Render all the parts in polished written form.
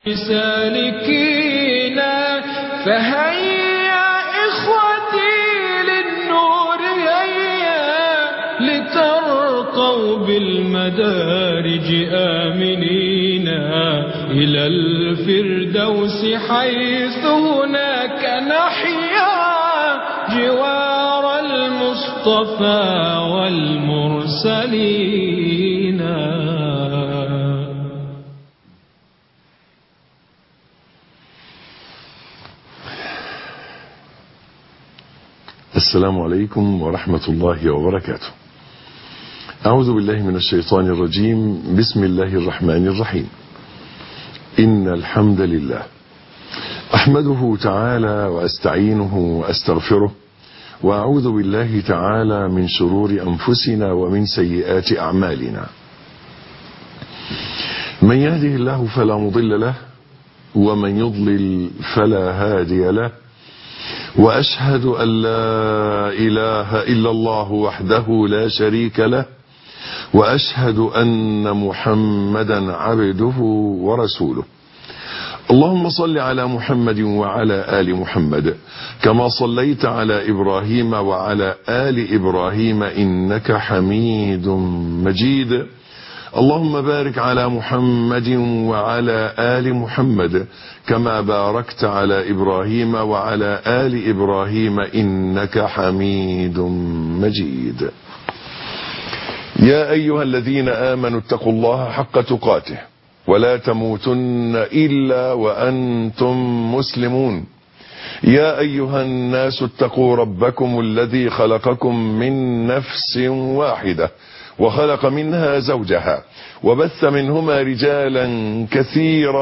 سالكين فهيا إخوتي للنور هيا لترقوا بالمدارج آمنين إلى الفردوس حيث هناك نحيا جوار المصطفى والمرسلين. السلام عليكم ورحمة الله وبركاته. أعوذ بالله من الشيطان الرجيم. بسم الله الرحمن الرحيم. إن الحمد لله أحمده تعالى وأستعينه وأستغفره، وأعوذ بالله تعالى من شرور أنفسنا ومن سيئات أعمالنا. من يهده الله فلا مضل له، ومن يضلل فلا هادي له، وأشهد أن لا إله إلا الله وحده لا شريك له، وأشهد أن محمدا عبده ورسوله. اللهم صل على محمد وعلى آل محمد كما صليت على إبراهيم وعلى آل إبراهيم إنك حميد مجيد. اللهم بارك على محمد وعلى آل محمد كما باركت على إبراهيم وعلى آل إبراهيم إنك حميد مجيد. يا أيها الذين آمنوا اتقوا الله حق تقاته ولا تموتن إلا وأنتم مسلمون. يا أيها الناس اتقوا ربكم الذي خلقكم من نفس واحدة وخلق منها زوجها وبث منهما رجالا كثيرا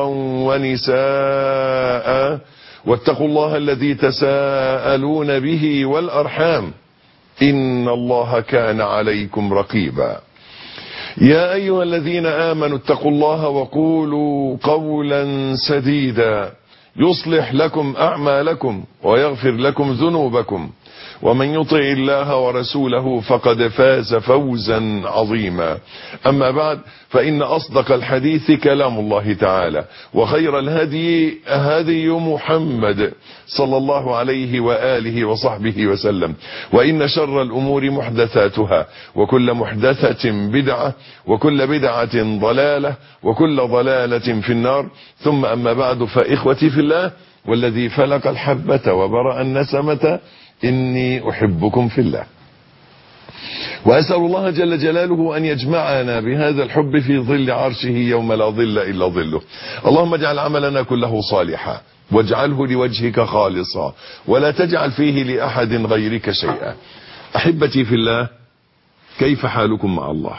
ونساء، واتقوا الله الذي تساءلون به والأرحام إن الله كان عليكم رقيبا. يا أيها الذين آمنوا اتقوا الله وقولوا قولا سديدا يصلح لكم أعمالكم ويغفر لكم ذنوبكم، ومن يطع الله ورسوله فقد فاز فوزا عظيما. أما بعد، فإن أصدق الحديث كلام الله تعالى، وخير الهدي هدي محمد صلى الله عليه وآله وصحبه وسلم، وإن شر الأمور محدثاتها، وكل محدثة بدعة، وكل بدعة ضلالة، وكل ضلالة في النار. ثم أما بعد، فإخوتي في الله والذي فلق الحبة وبرأ النسمة إني أحبكم في الله، وأسأل الله جل جلاله أن يجمعنا بهذا الحب في ظل عرشه يوم لا ظل إلا ظله. اللهم اجعل عملنا كله صالحا، واجعله لوجهك خالصا، ولا تجعل فيه لأحد غيرك شيئا. أحبتي في الله، كيف حالكم مع الله؟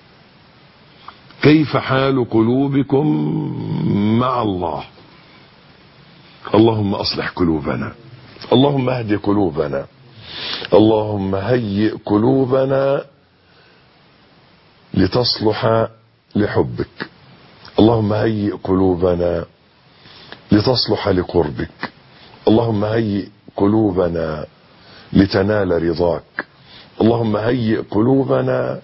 كيف حال قلوبكم مع الله؟ اللهم أصلح قلوبنا، اللهم اهد قلوبنا، اللهم هيئ قلوبنا لتصلح لحبك، اللهم هيئ قلوبنا لتصلح لقربك، اللهم هيئ قلوبنا لتنال رضاك، اللهم هيئ قلوبنا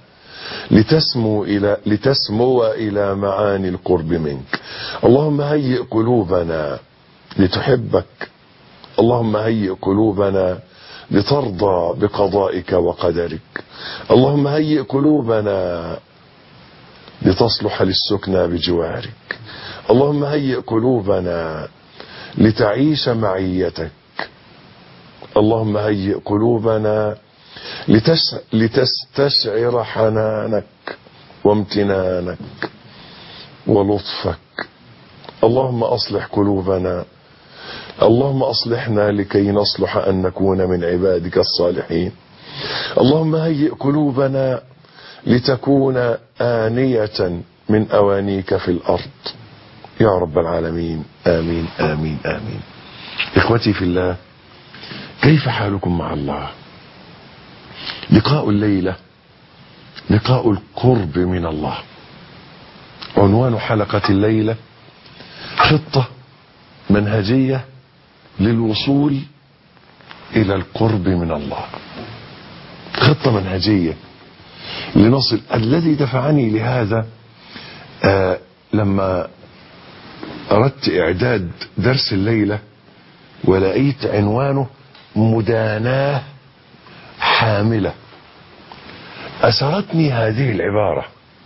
لتسمو إلى معاني القرب منك، اللهم هيئ قلوبنا لتحبك، اللهم هيئ قلوبنا لترضى بقضائك وقدرك، اللهم هيئ قلوبنا لتصلح للسكنى بجوارك، اللهم هيئ قلوبنا لتعيش معيتك، اللهم هيئ قلوبنا لتستشعر حنانك وامتنانك ولطفك. اللهم أصلح قلوبنا، اللهم أصلحنا لكي نصلح أن نكون من عبادك الصالحين. اللهم هيئ قلوبنا لتكون آنية من أوانيك في الأرض يا رب العالمين. آمين آمين آمين. إخوتي في الله، كيف حالكم مع الله؟ لقاء الليلة لقاء القرب من الله. عنوان حلقة الليلة: خطة منهجية للوصول إلى القرب من الله. خطة منهجية لنصل. الذي دفعني لهذا لما أردت إعداد درس الليلة ولقيت عنوانه مداناة حاملة. أسرتني هذه العبارة،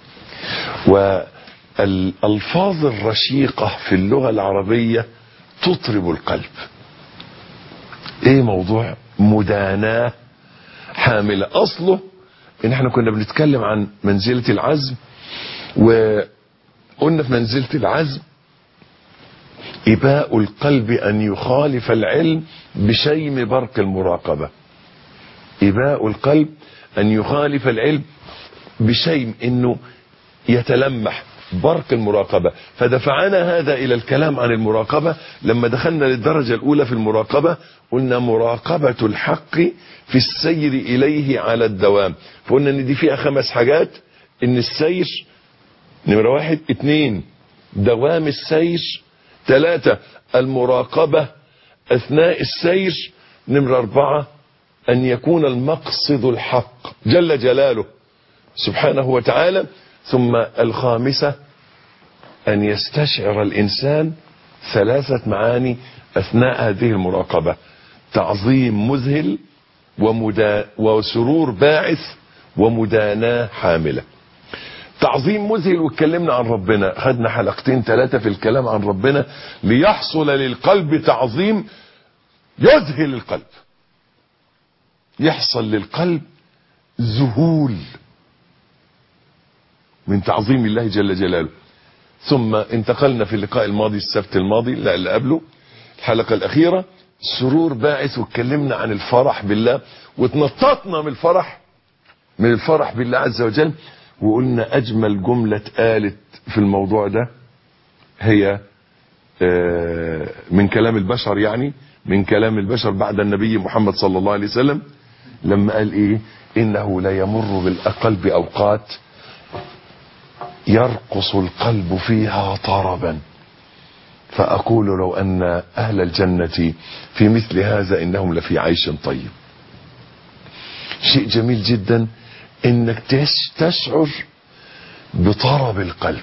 والألفاظ الرشيقة في اللغة العربية تطرب القلب. ايه موضوع مداناة حاملة؟ أصله إن احنا كنا بنتكلم عن منزلة العزم، وقلنا في منزلة العزم إباء القلب أن يخالف العلم بشيم برق المراقبة. إباء القلب أن يخالف العلم بشيم، إنه يتلمح برق المراقبة. فدفعنا هذا إلى الكلام عن المراقبة. لما دخلنا للدرجة الأولى في المراقبة قلنا مراقبة الحق في السير إليه على الدوام، فقلنا إن دي فيها 5 حاجات. إن السير نمرة 1، 2 دوام السير، 3 المراقبة أثناء السير، نمرة 4 أن يكون المقصد الحق جل جلاله سبحانه وتعالى، ثم الخامسة أن يستشعر الإنسان 3 معاني أثناء هذه المراقبة: تعظيم مذهل، وسرور باعث، ومداناة حاملة. تعظيم مذهل، واتكلمنا عن ربنا، خدنا 2 3 في الكلام عن ربنا ليحصل للقلب تعظيم يذهل القلب، يحصل للقلب ذهول من تعظيم الله جل جلاله. ثم انتقلنا في اللقاء الماضي السبت الماضي، لا اللي قبله، الحلقة الأخيرة، سرور باعث، واتكلمنا عن الفرح بالله، واتنططنا من الفرح بالله عز وجل. وقلنا أجمل جملة قالت في الموضوع ده هي من كلام البشر، يعني من كلام البشر بعد النبي محمد صلى الله عليه وسلم، لما قال إيه: إنه لا يمر بالقلب أوقات يرقص القلب فيها طربا، فأقول لو أن أهل الجنة في مثل هذا إنهم لفي عيش طيب. شيء جميل جدا إنك تشعر بطرب القلب.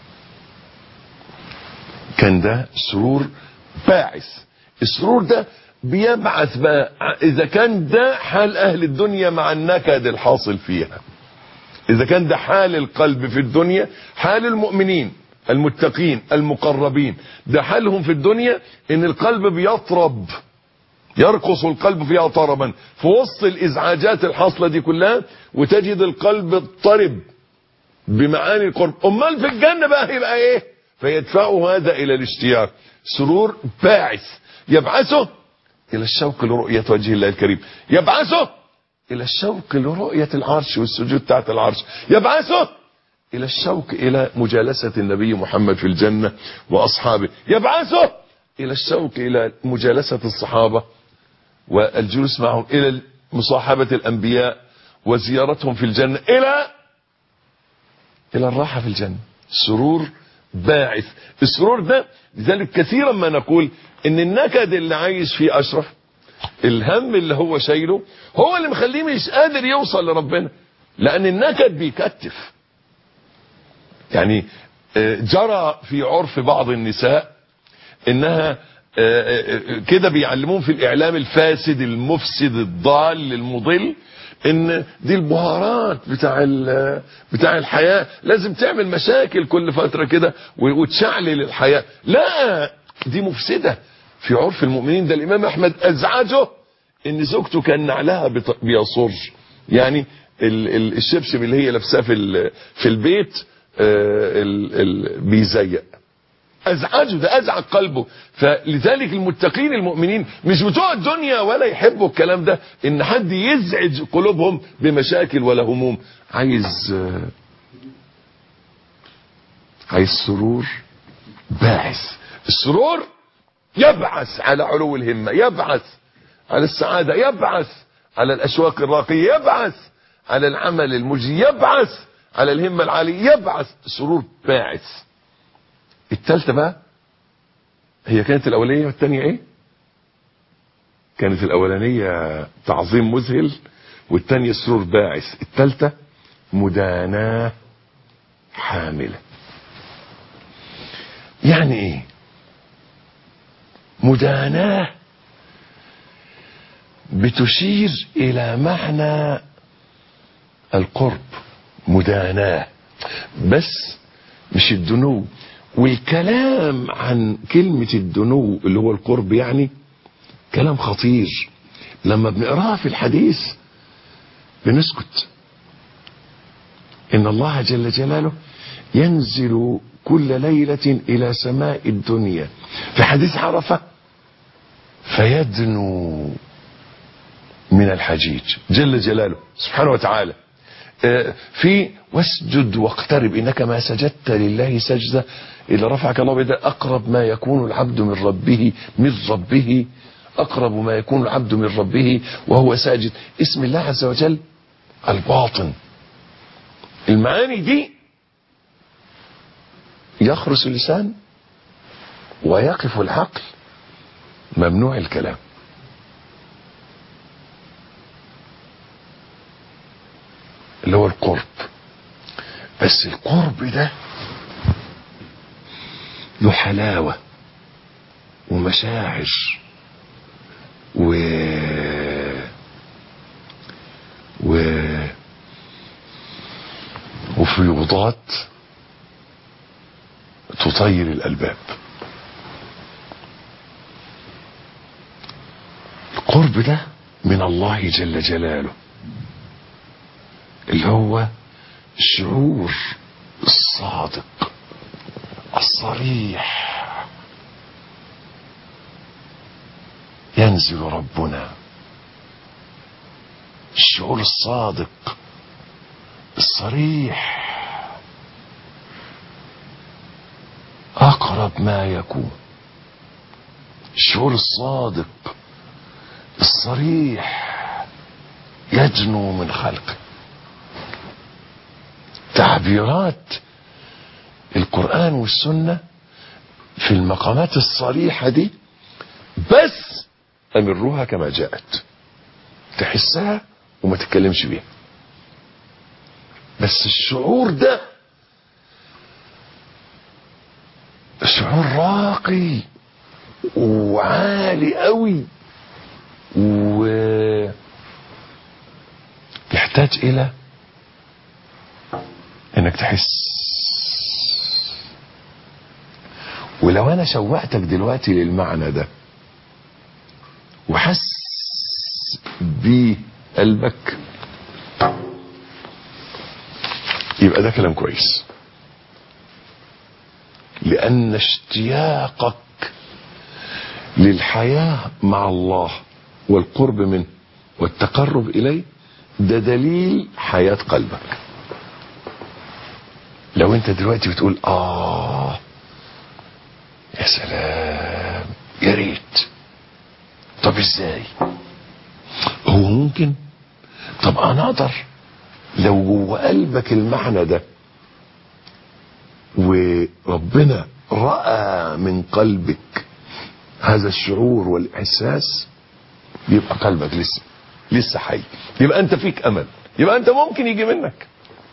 كان ده سرور باعث. السرور ده بيبعث بقى، إذا كان ده حال أهل الدنيا مع النكد الحاصل فيها، إذا كان ده حال القلب في الدنيا، حال المؤمنين المتقين المقربين، ده حالهم في الدنيا إن القلب بيطرب، يرقص القلب فيها طربا في وسط الإزعاجات الحاصلة دي كلها، وتجد القلب اضطرب بمعاني القرب. أمال في الجنة بقى هيبقى إيه؟ فيدفعه هذا إلى الاشتياق. سرور باعث يبعثه إلى الشوق لرؤية وجه الله الكريم، يبعثه إلى الشوق لرؤية العرش والسجود تحت العرش، يبعثه إلى الشوق إلى مجالسة النبي محمد في الجنة وأصحابه، يبعثه إلى الشوق إلى مجالسة الصحابة والجلوس معهم، إلى مصاحبة الأنبياء وزيارتهم في الجنة، إلى الراحة في الجنة. سرور باعث. السرور ده لذلك كثيرا ما نقول إن النكد اللي عايش فيه أشرف، الهم اللي هو شايله، هو اللي مخليه مش قادر يوصل لربنا، لأن النكد بيكتف. يعني جرى في عرف بعض النساء انها كده بيعلمون في الاعلام الفاسد المفسد الضال المضل ان دي البهارات بتاع الحياة، لازم تعمل مشاكل كل فترة كده وتشعلل الحياة. لا، دي مفسدة في عرف المؤمنين. ده الامام احمد ازعجه ان زوجته كان نعلها بيصر، يعني الشبشب اللي هي لابساه في البيت بيزيق، ازعجه، ده ازعج قلبه. فلذلك المتقين المؤمنين مش بتوع الدنيا ولا يحبوا الكلام ده، ان حد يزعج قلوبهم بمشاكل ولا هموم. عايز سرور باعث. السرور يبعث على علو الهمة، يبعث على السعادة، يبعث على الاشواق الراقية، يبعث على العمل المجزي، يبعث على الهمة العالية، يبعث. سرور باعث. الثالثة بقى هي كانت الأولانية والثانية ايه؟ كانت الأولانية تعظيم مذهل، والثانية سرور باعث. الثالثة مداناة حاملة. يعني ايه؟ مداناة بتشير إلى معنى القرب. مداناة بس مش الدنو. والكلام عن كلمة الدنو اللي هو القرب يعني كلام خطير. لما بنقراها في الحديث بنسكت. إن الله جل جلاله ينزل كل ليلة إلى سماء الدنيا في حديث عرفة فيدنو من الحجيج جل جلاله سبحانه وتعالى. في واسجد واقترب إنك ما سجدت لله سجدة إذا رفعك الله بيده أقرب ما يكون العبد من ربه أقرب ما يكون العبد من ربه وهو ساجد. اسم الله عز وجل الباطن. المعاني دي يخرس اللسان ويقف العقل، ممنوع الكلام. اللي هو القرب. بس القرب ده له حلاوة ومشاعر وفيوضات تطير الألباب. القرب ده من الله جل جلاله اللي هو الشعور الصادق الصريح. ينزل ربنا. الشعور الصادق الصريح أقرب ما يكون. الشعور الصادق الصريح يدنو من خلقه. تعبيرات القرآن والسنة في المقامات الصريحة دي بس أمروها كما جاءت، تحسها وما تتكلمش بيها. بس الشعور ده شعور راقي وعالي قوي ويحتاج إلى انك تحس. ولو انا شوقتك دلوقتي للمعنى ده وحس بيه قلبك يبقى ده كلام كويس. لان اشتياقك للحياة مع الله والقرب منه والتقرب اليه ده دليل حياة قلبك. لو انت دلوقتي بتقول يا سلام يا ريت، طب ازاي؟ هو ممكن؟ طب انا اقدر؟ لو جوه قلبك المعنى ده وربنا رأى من قلبك هذا الشعور والاحساس يبقى قلبك لسه حي، يبقى انت فيك امل، يبقى انت ممكن يجي منك.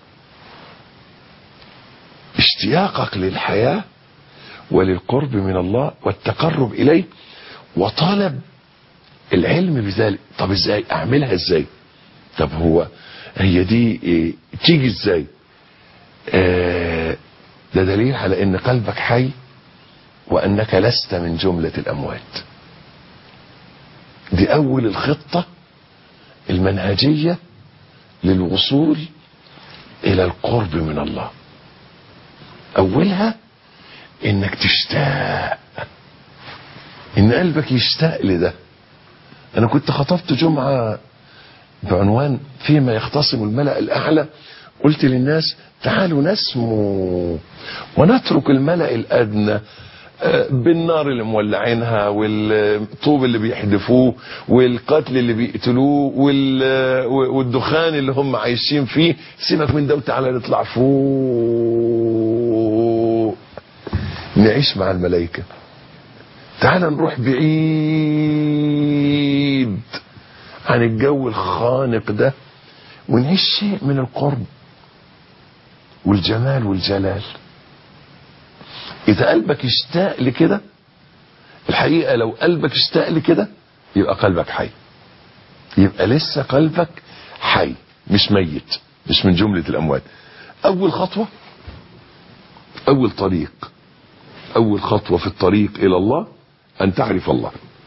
اشتياقك للحياة وللقرب من الله والتقرب إليه وطلب العلم بذلك. طب ازاي اعملها؟ ازاي؟ طب هي دي تيجي ازاي؟ ده دليل على ان قلبك حي وانك لست من جملة الاموات. دي اول الخطة المنهجية للوصول الى القرب من الله. اولها انك تشتاق، ان قلبك يشتاق لده. انا كنت خطبت جمعة بعنوان فيما يختصم الملأ الاعلى. قلت للناس تعالوا نسمو ونترك الملأ الادنى بالنار اللي مولعينها والطوب اللي بيحدفوه والقتل اللي بيقتلوه والدخان اللي هم عايشين فيه. سيبك من ده وتعالى نطلع فوق نعيش مع الملائكة. تعالى نروح بعيد عن الجو الخانق ده ونعيش شيء من القرب والجمال والجلال. إذا قلبك اشتاق لكده الحقيقة لو قلبك اشتاق لكده يبقى قلبك حي، يبقى لسه قلبك حي مش ميت، مش من جملة الأموات. أول خطوة، أول طريق، أول خطوة في الطريق إلى الله أن تعرف الله.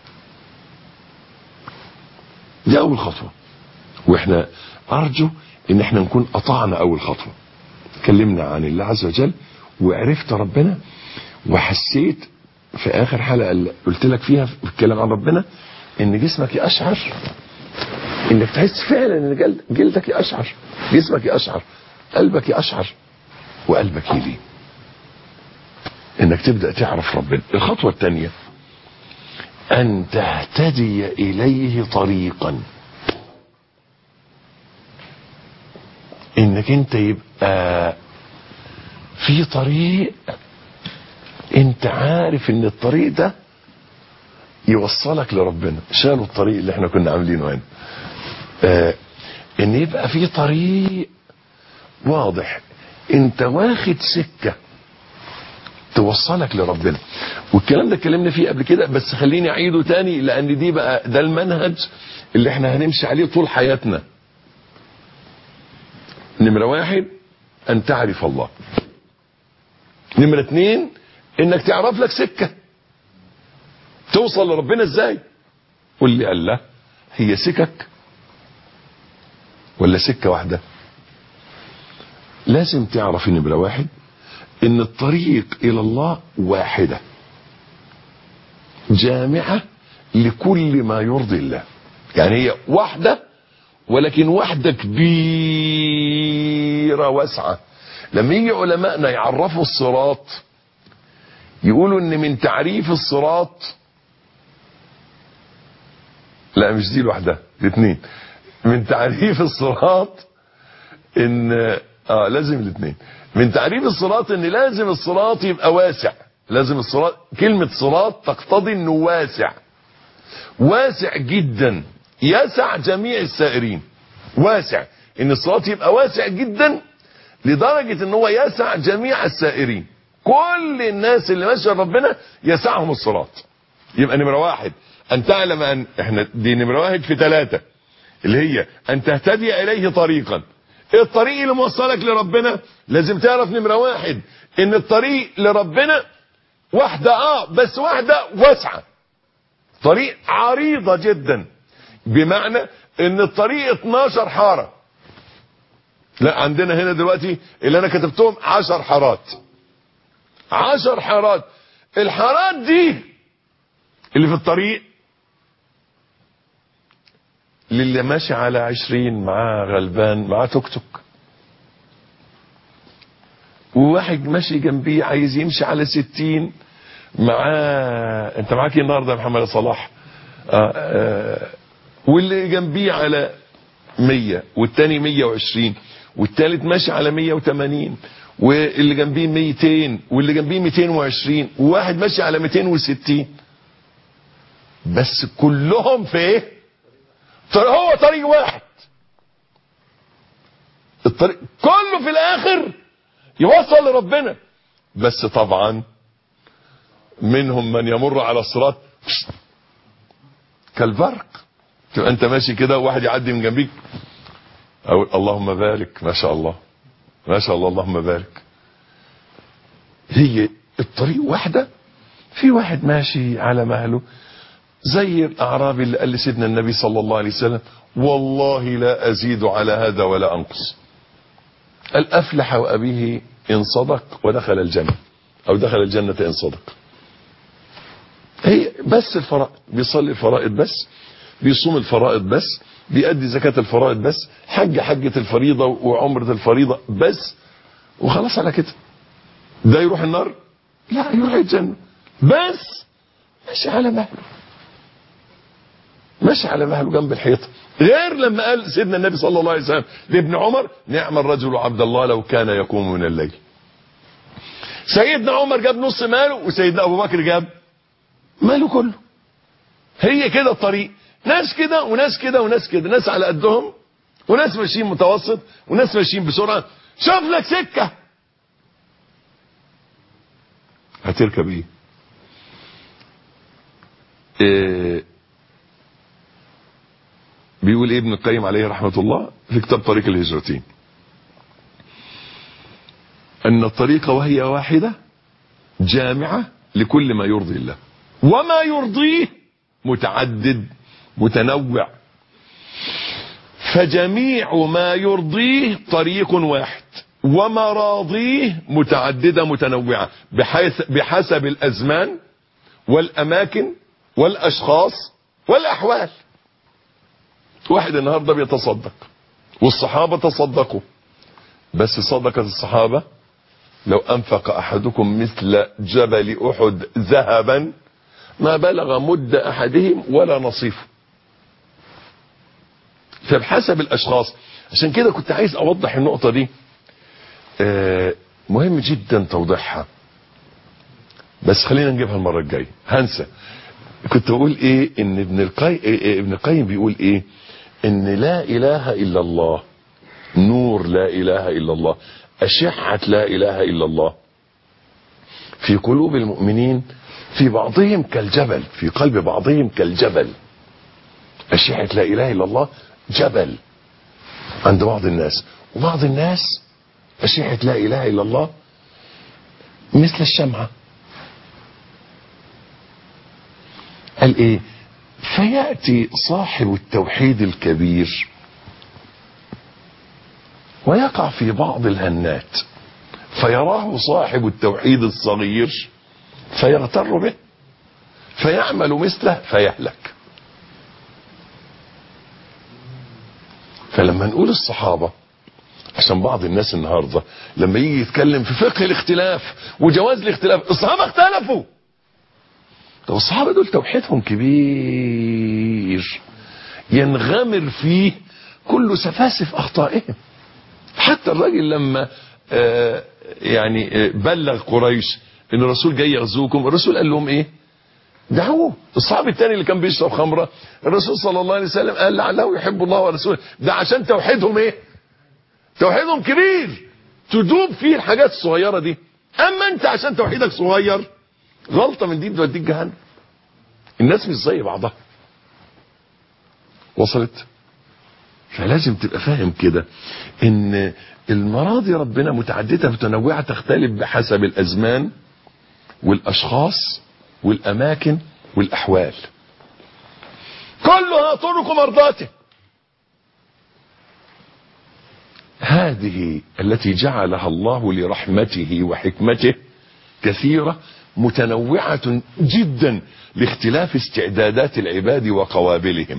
دي أول خطوة، وإحنا أرجو إن إحنا نكون قطعنا أول خطوة. اتكلمنا عن الله عز وجل وعرفت ربنا، وحسيت في آخر حلقة اللي قلت لك فيها في الكلام عن ربنا إن جسمك يقشعر، إنك تحس فعلا إن جلدك يقشعر، جسمك يقشعر، قلبك يقشعر، وقلبك يلين، إنك تبدأ تعرف ربنا. الخطوة الثانية أن تهتدي إليه طريقا، إنك أنت يبقى في طريق أنت عارف إن الطريق ده يوصلك لربنا. شالوا الطريق اللي احنا كنا عاملينه هنا، إن يبقى في طريق واضح أنت واخد سكة توصلك لربنا. والكلام ده اتكلمنا فيه قبل كده، بس خليني اعيده تاني لان دي بقى ده المنهج اللي احنا هنمشي عليه طول حياتنا. نمرة 1 ان تعرف الله. نمرة 2 انك تعرف لك سكة توصل لربنا. ازاي؟ قول لي. قال لا، هي سكك ولا سكة واحدة؟ لازم تعرف نمرة 1 ان الطريق الى الله واحدة جامعة لكل ما يرضي الله. يعني هي واحدة، ولكن واحدة كبيرة واسعة. لما يجي علماءنا يعرفوا الصراط يقولوا ان من تعريف الصراط، لا مش دي لوحدها، الاثنين. من تعريف الصراط ان لازم الاثنين. من تعريف الصراط ان لازم الصراط يبقى واسع. لازم الصراط، كلمة صراط تقتضي انه واسع، واسع جدا يسع جميع السائرين. واسع، ان الصراط يبقى واسع جدا لدرجة ان هو يسع جميع السائرين. كل الناس اللي ماشيه ربنا يسعهم الصراط. يبقى نمرة 1 ان تعلم ان احنا دي نمرة 1 في 3 اللي هي ان تهتدي اليه طريقا. الطريق اللي موصلك لربنا لازم تعرف نمرة 1 ان الطريق لربنا واحدة بس واحدة واسعة، طريق عريضة جدا، بمعنى ان الطريق 12 حارة. لا، عندنا هنا دلوقتي اللي انا كتبتهم 10 حارات. 10 حارات. الحارات دي اللي في الطريق للي ماشي على 20 معاه غلبان معاه توك توك، وواحد ماشي جنبيه عايز يمشي على 60 معاه. انت معاك النهارده يا محمد صلاح؟ واللي جنبيه على 100 والتاني 120 والتالت ماشي على 180 واللي جنبيه 200 واللي جنبيه 220 وواحد ماشي على 260. بس كلهم في ايه؟ هو طريق واحد. الطريق كله في الاخر يوصل لربنا. بس طبعا منهم من يمر على الصراط كالبرق، تبقى انت ماشي كده وواحد يعدي من جنبيك او اللهم بارك، ما شاء الله ما شاء الله اللهم بارك. هي الطريق واحدة. في واحد ماشي على مهله زي الاعرابي اللي قال لسيدنا النبي صلى الله عليه وسلم والله لا ازيد على هذا ولا انقص. قال افلح وابيه ان صدق ودخل الجنة، او دخل الجنة ان صدق. هي بس الفرائض، بيصلي الفرائض بس، بيصوم الفرائض بس، بيأدي زكاة الفرائض بس، حجة الفريضة وعمرة الفريضة بس، وخلاص على كده. ده يروح النار؟ لا، يروح الجنة. بس ماشي على مهله، ماشي على مهله جنب الحيطة. غير لما قال سيدنا النبي صلى الله عليه وسلم لابن عمر نعم الرجل عبد الله لو كان يقوم من الليل. سيدنا عمر جاب نص ماله وسيدنا ابو بكر جاب ماله كله. هي كده الطريق، ناس كده وناس كده وناس كده، ناس على قدهم وناس ماشيين متوسط وناس ماشيين بسرعة. شوف لك سكة هتركب ايه؟ بيقول ابن القيم عليه رحمة الله في كتاب طريق الهجرتين أن الطريقة وهي واحدة جامعة لكل ما يرضي الله، وما يرضيه متعدد متنوع، فجميع ما يرضيه طريق واحد، ومراضيه متعددة متنوعة بحسب الأزمان والأماكن والأشخاص والأحوال. واحد النهاردة بيتصدق، والصحابة تصدقوا، بس صدقة الصحابة لو أنفق أحدكم مثل جبل أحد ذهبا ما بلغ مد أحدهم ولا نصيفه. فبحسب الأشخاص. عشان كده كنت عايز أوضح النقطة دي، مهم جدا توضيحها، بس خلينا نجيبها المرة الجاية، هنسى. كنت أقول إيه؟ إن ابن القيم بيقول إيه؟ إن لا إله إلا الله، نور لا إله إلا الله، أشعة لا إله إلا الله في قلوب المؤمنين، في بعضهم كالجبل، في قلب بعضهم كالجبل. أشعة لا إله إلا الله جبل عند بعض الناس، وبعض الناس أشعة لا إله إلا الله مثل الشمعة. قال إيه؟ فيأتي صاحب التوحيد الكبير ويقع في بعض الهنات، فيراه صاحب التوحيد الصغير فيغتر به فيعمل مثله فيهلك. فلما نقول الصحابة، عشان بعض الناس النهاردة لما يجي يتكلم في فقه الاختلاف وجواز الاختلاف، الصحابة اختلفوا. طب الصحابة دول توحيدهم كبير ينغمر فيه كل سفاسف أخطائهم. حتى الراجل لما يعني بلغ قريش ان الرسول جاي يغزوكم، الرسول قال لهم ايه؟ دعوه. الصحابي الثاني اللي كان بيشرب خمره، الرسول صلى الله عليه وسلم قال لعله يحب الله ورسوله. ده عشان توحيدهم ايه؟ توحيدهم كبير تدوب فيه الحاجات الصغيره دي. اما انت عشان توحيدك صغير، غلطه من دي توديك جهنم. الناس مش زي بعضها. وصلت؟ فلازم تبقى فاهم كده ان المراضي ربنا متعددة متنوعة، تختلف بحسب الازمان والاشخاص والاماكن والاحوال. كلها طرق مرضاته. هذه التي جعلها الله لرحمته وحكمته كثيرة متنوعة جدا لاختلاف استعدادات العباد وقوابلهم.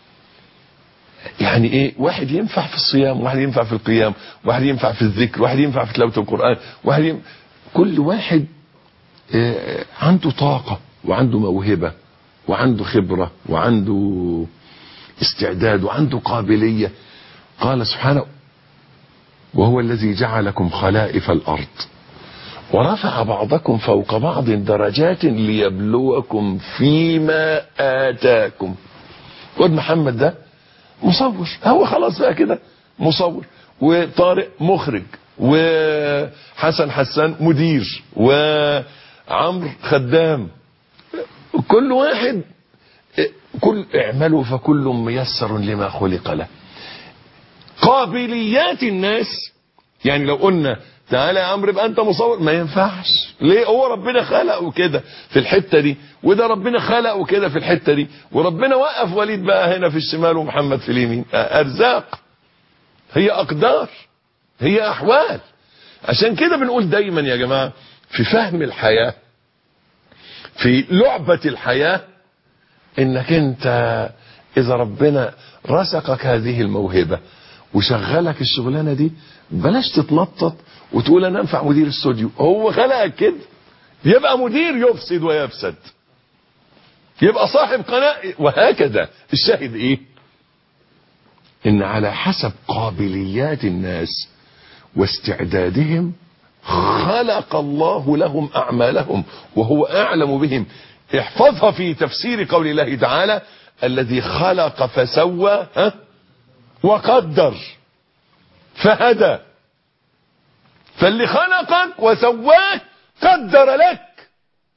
يعني ايه؟ واحد ينفع في الصيام، واحد ينفع في القيام، واحد ينفع في الذكر، واحد ينفع في تلاوة القرآن، كل واحد عنده طاقة وعنده موهبة وعنده خبرة وعنده استعداد وعنده قابلية. قال سبحانه: وهو الذي جعلكم خلائف الأرض ورفع بعضكم فوق بعض درجات ليبلوكم فيما آتاكم. واد محمد ده مصور، هو خلاص بقى كده مصور، وطارق مخرج، وحسن حسان مدير، وعمرو خدام. كل واحد كل اعملوا فكل ميسر لما خلق له. قابليات الناس، يعني لو قلنا تعالى يا عمرو يبقى انت مصور، ما ينفعش. ليه؟ هو ربنا خلقه كده في الحته دي، وده ربنا خلقه كده في الحته دي، وربنا وقف وليد بقى هنا في الشمال ومحمد في اليمين. ارزاق، هي اقدار، هي احوال. عشان كده بنقول دايما يا جماعه في فهم الحياه، في لعبه الحياه، انك انت اذا ربنا رزقك هذه الموهبه وشغلك الشغلانه دي، بلاش تتنطط وتقول انا انفع مدير استوديو. هو خلقك كده، يبقى مدير يفسد ويفسد، يبقى صاحب قناة، وهكذا. الشاهد ايه؟ ان على حسب قابليات الناس واستعدادهم خلق الله لهم اعمالهم وهو اعلم بهم. احفظها في تفسير قول الله تعالى: الذي خلق فسوى وقدر فهدى. فاللي خلقك وسواك قدر لك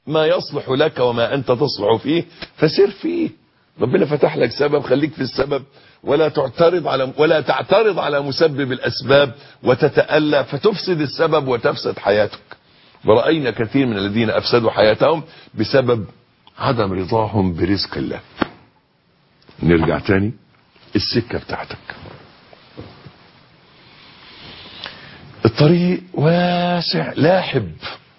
ما يصلح لك وما أنت تصلح فيه فسر فيه. ربنا فتح لك سبب، خليك في السبب، ولا تعترض على مسبب الأسباب وتتألى فتفسد السبب وتفسد حياتك. ورأينا كثير من الذين أفسدوا حياتهم بسبب عدم رضاهم برزق الله. نرجع تاني، السكة بتاعتك، الطريق واسع لاحب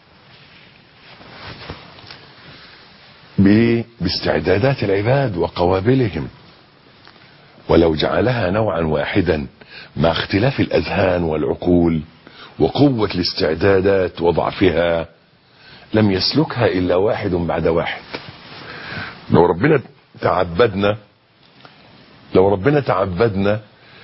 باستعدادات العباد وقوابلهم، ولو جعلها نوعا واحدا مع اختلاف الأذهان والعقول وقوة الاستعدادات وضعفها لم يسلكها إلا واحد بعد واحد. لو ربنا تعبدنا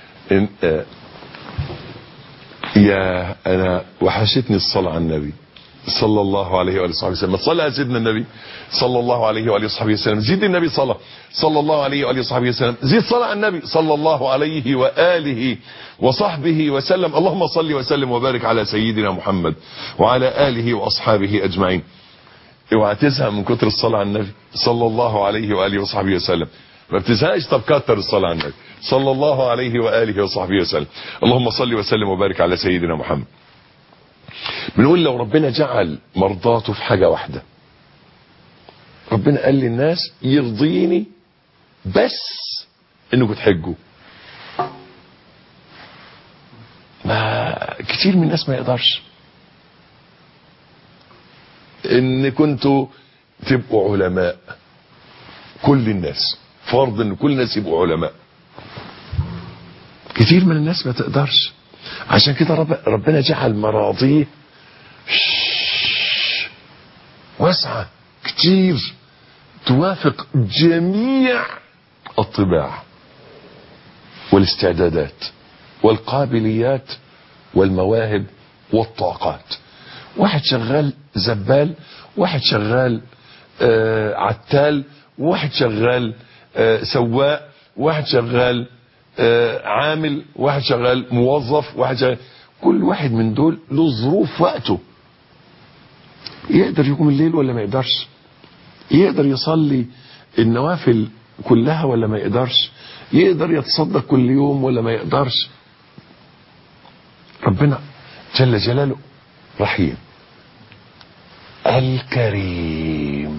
يا أنا وحشتني الصلاة على النبي صلى الله عليه وآله وصحبه وسلم. صلى على سيدنا النبي صلى الله عليه وآله وصحبه وسلم. زيد النبي صلى الله عليه وآله وصحبه وسلم. زيد صلاة على النبي صلى الله عليه وآله وصحبه وسلم. اللهم صل وسلم وبارك على سيدنا محمد وعلى آله وأصحابه أجمعين. اوعى تزهق من كتر الصلاة على النبي صلى الله عليه وآله وصحبه وسلم. ما بتزهقش؟ طب كتر الصلاة على النبي صلى الله عليه وآله وصحبه وسلم. اللهم صل وسلم وبارك على سيدنا محمد. بنقول لو ربنا جعل مرضاته في حاجة واحدة، ربنا قال للناس يرضيني بس انكم تحجوا. ما كتير من الناس ما يقدرش ان كنتوا تبقوا علماء. كل الناس فرض ان كل الناس يبقوا علماء. كتير من الناس ما تقدرش. عشان كده ربنا جعل مراضيه واسعة كتير توافق جميع الطباع والاستعدادات والقابليات والمواهب والطاقات. واحد شغال زبال، واحد شغال عتال، واحد شغال سواق، واحد شغال عامل، واحد شغال موظف، واحد شغال. كل واحد من دول له ظروف وقته. يقدر يقوم الليل ولا ما يقدرش؟ يقدر يصلي النوافل كلها ولا ما يقدرش؟ يقدر يتصدق كل يوم ولا ما يقدرش؟ ربنا جل جلاله رحيم الكريم.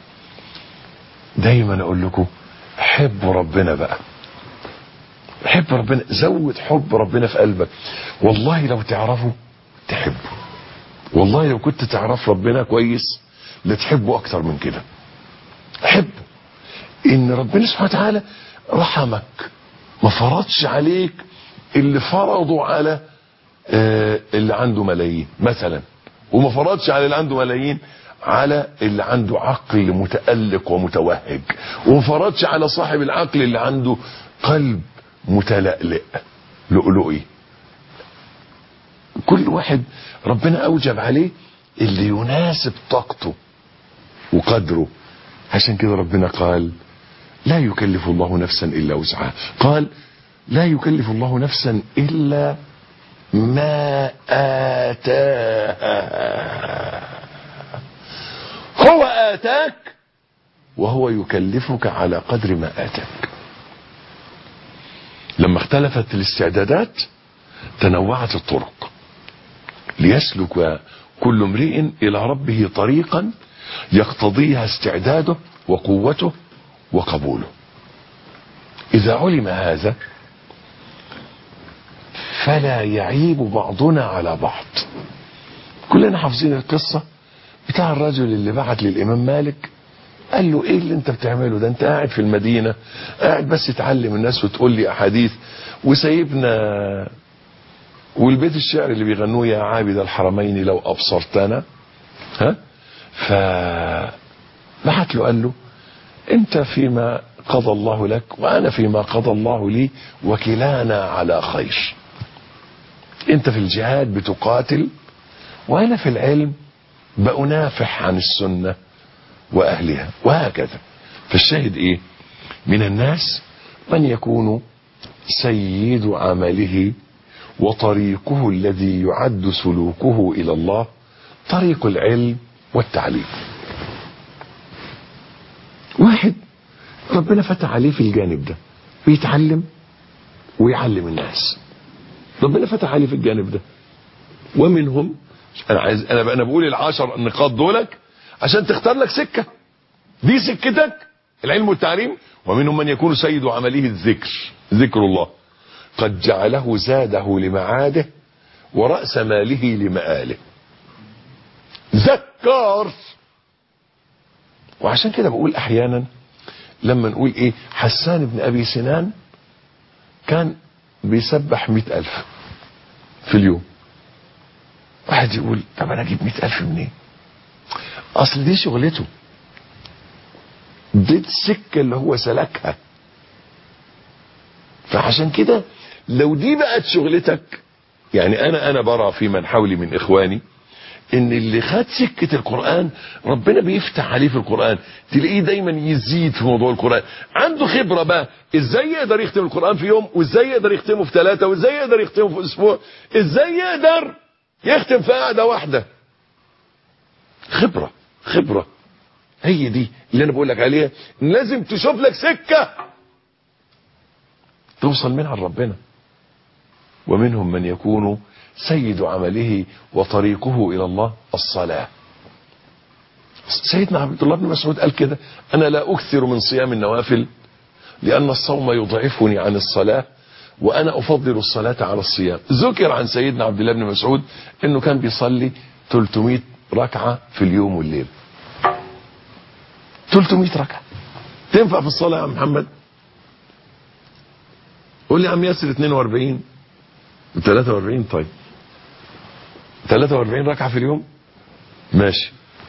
دايما اقول لكم حبوا ربنا بقى، حب ربنا، زود حب ربنا في قلبك. والله لو تعرفه تحبه، والله لو كنت تعرف ربنا كويس لتحبه اكتر من كده. حبه ان ربنا سبحانه وتعالى رحمك، ما فرضش عليك اللي فرضوا على اللي عنده ملايين مثلا، وما فرضش على اللي عنده ملايين على اللي عنده عقل متألق ومتوهج، وما فرضش على صاحب العقل اللي عنده قلب متلألئ لؤلؤي. كل واحد ربنا أوجب عليه اللي يناسب طاقته وقدره. عشان كده ربنا قال لا يكلف الله نفسا إلا وسعها. قال لا يكلف الله نفسا إلا ما آتاها. هو آتاك وهو يكلفك على قدر ما آتاك. لما اختلفت الاستعدادات تنوعت الطرق ليسلك كل امرئ إلى ربه طريقا يقتضيها استعداده وقوته وقبوله. إذا علم هذا فلا يعيب بعضنا على بعض. كلنا حافظين القصة بتاع الرجل اللي بعت للإمام مالك قال له ايه اللي انت بتعمله ده؟ انت قاعد في المدينة قاعد بس تعلم الناس وتقول لي احاديث وسايبنا والبيت الشعر اللي بيغنوه يا عابد الحرمين لو ابصرتنا. فبعت له قال له انت فيما قضى الله لك وانا فيما قضى الله لي وكلانا على خير. انت في الجهاد بتقاتل وانا في العلم بأنافح عن السنة واهلها وهكذا. فالشاهد ايه؟ من الناس من يكون سيد عمله وطريقه الذي يعد سلوكه الى الله طريق العلم والتعليم. ربنا فتح عليه في الجانب ده، بيتعلم ويعلم الناس. ربنا فتح عليه في الجانب ده. ومنهم انا بقول ال10 نقاط دولك عشان تختار لك سكة، دي سكتك العلم والتعليم. ومنهم من يكون سيد عمله ذكر الله، قد جعله زاده لمعاده ورأس ماله لمآله. ذكر. وعشان كده بقول احيانا لما نقول ايه، حسان بن ابي سنان كان بيسبح 100,000 في اليوم. واحد يقول طب انا اجيب 100,000 منين؟ اصل دي شغلته، دي السكة اللي هو سلكها. فعشان كده لو دي بقت شغلتك، يعني انا برى في من حولي من اخواني ان اللي خد سكة القرآن ربنا بيفتح عليه في القرآن، تلاقيه دايما يزيد في موضوع القرآن، عنده خبرة بقى ازاي يقدر يختم القرآن في يوم، وازاي يقدر يختمه في 3، وازاي يقدر يختمه في اسبوع، ازاي يقدر يختم في قعدة واحدة. خبرة. هي دي اللي انا بقول لك عليها، لازم تشوف لك سكة توصل منها لربنا. ومنهم من يكون سيد عمله وطريقه الى الله الصلاة. سيدنا عبد الله بن مسعود قال كده: انا لا اكثر من صيام النوافل لان الصوم يضعفني عن الصلاة وانا افضل الصلاة على الصيام. ذكر عن سيدنا عبد الله بن مسعود انه كان بيصلي 300 ركعة في اليوم والليل. 300 ركعة تنفع في الصلاة يا عم محمد؟ قول لي يا عم ياسر 42 43. طيب 43 ركعة في اليوم ماشي.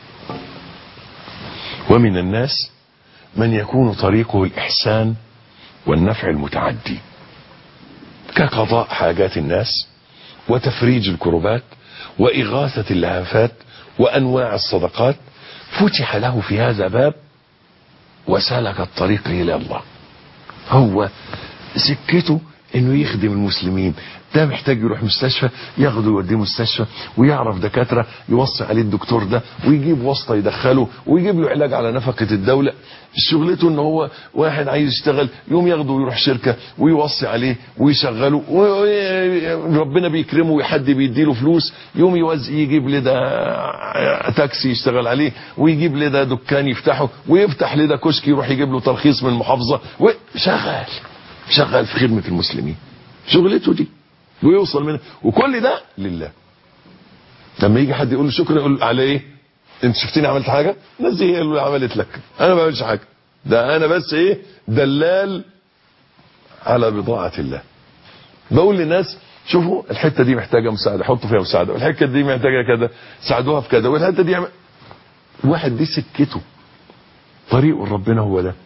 ومن الناس من يكون طريقه الإحسان والنفع المتعدي، كقضاء حاجات الناس وتفريج الكربات وإغاثة اللهفات وأنواع الصدقات. فتح له في هذا باب وسلك الطريق إلى الله. هو سكته انه يخدم المسلمين. ده محتاج يروح مستشفى ياخده يوديه مستشفى، ويعرف دكاترة يوصي عليه الدكتور ده، ويجيب واسطة يدخله، ويجيب له علاج على نفقة الدولة. شغلته ان هو واحد عايز يشتغل يوم ياخده ويروح شركة ويوصي عليه ويشغله، وربنا بيكرمه وحد بيديله فلوس يوم يجيب لده تاكسي يشتغل عليه، ويجيب لده دكان يفتحه، ويفتح لده كشك يروح يجيب له ترخيص من المحافظة، شغال في خدمة المسلمين. شغلته دي ويوصل منها، وكل ده لله. لما يجي حد يقول له شكرا يقول على ايه؟ انت شفتني عملت حاجة؟ الناس دي هي اللي عملت لك، انا ما بعملش حاجة، ده انا بس ايه؟ دلال على بضاعة الله. بقول للناس شوفوا الحتة دي محتاجة مساعدة حطوا فيها مساعدة، والحتة دي محتاجة كذا ساعدوها في كذا، والحتة دي واحد دي سكته، طريق ربنا هو ده.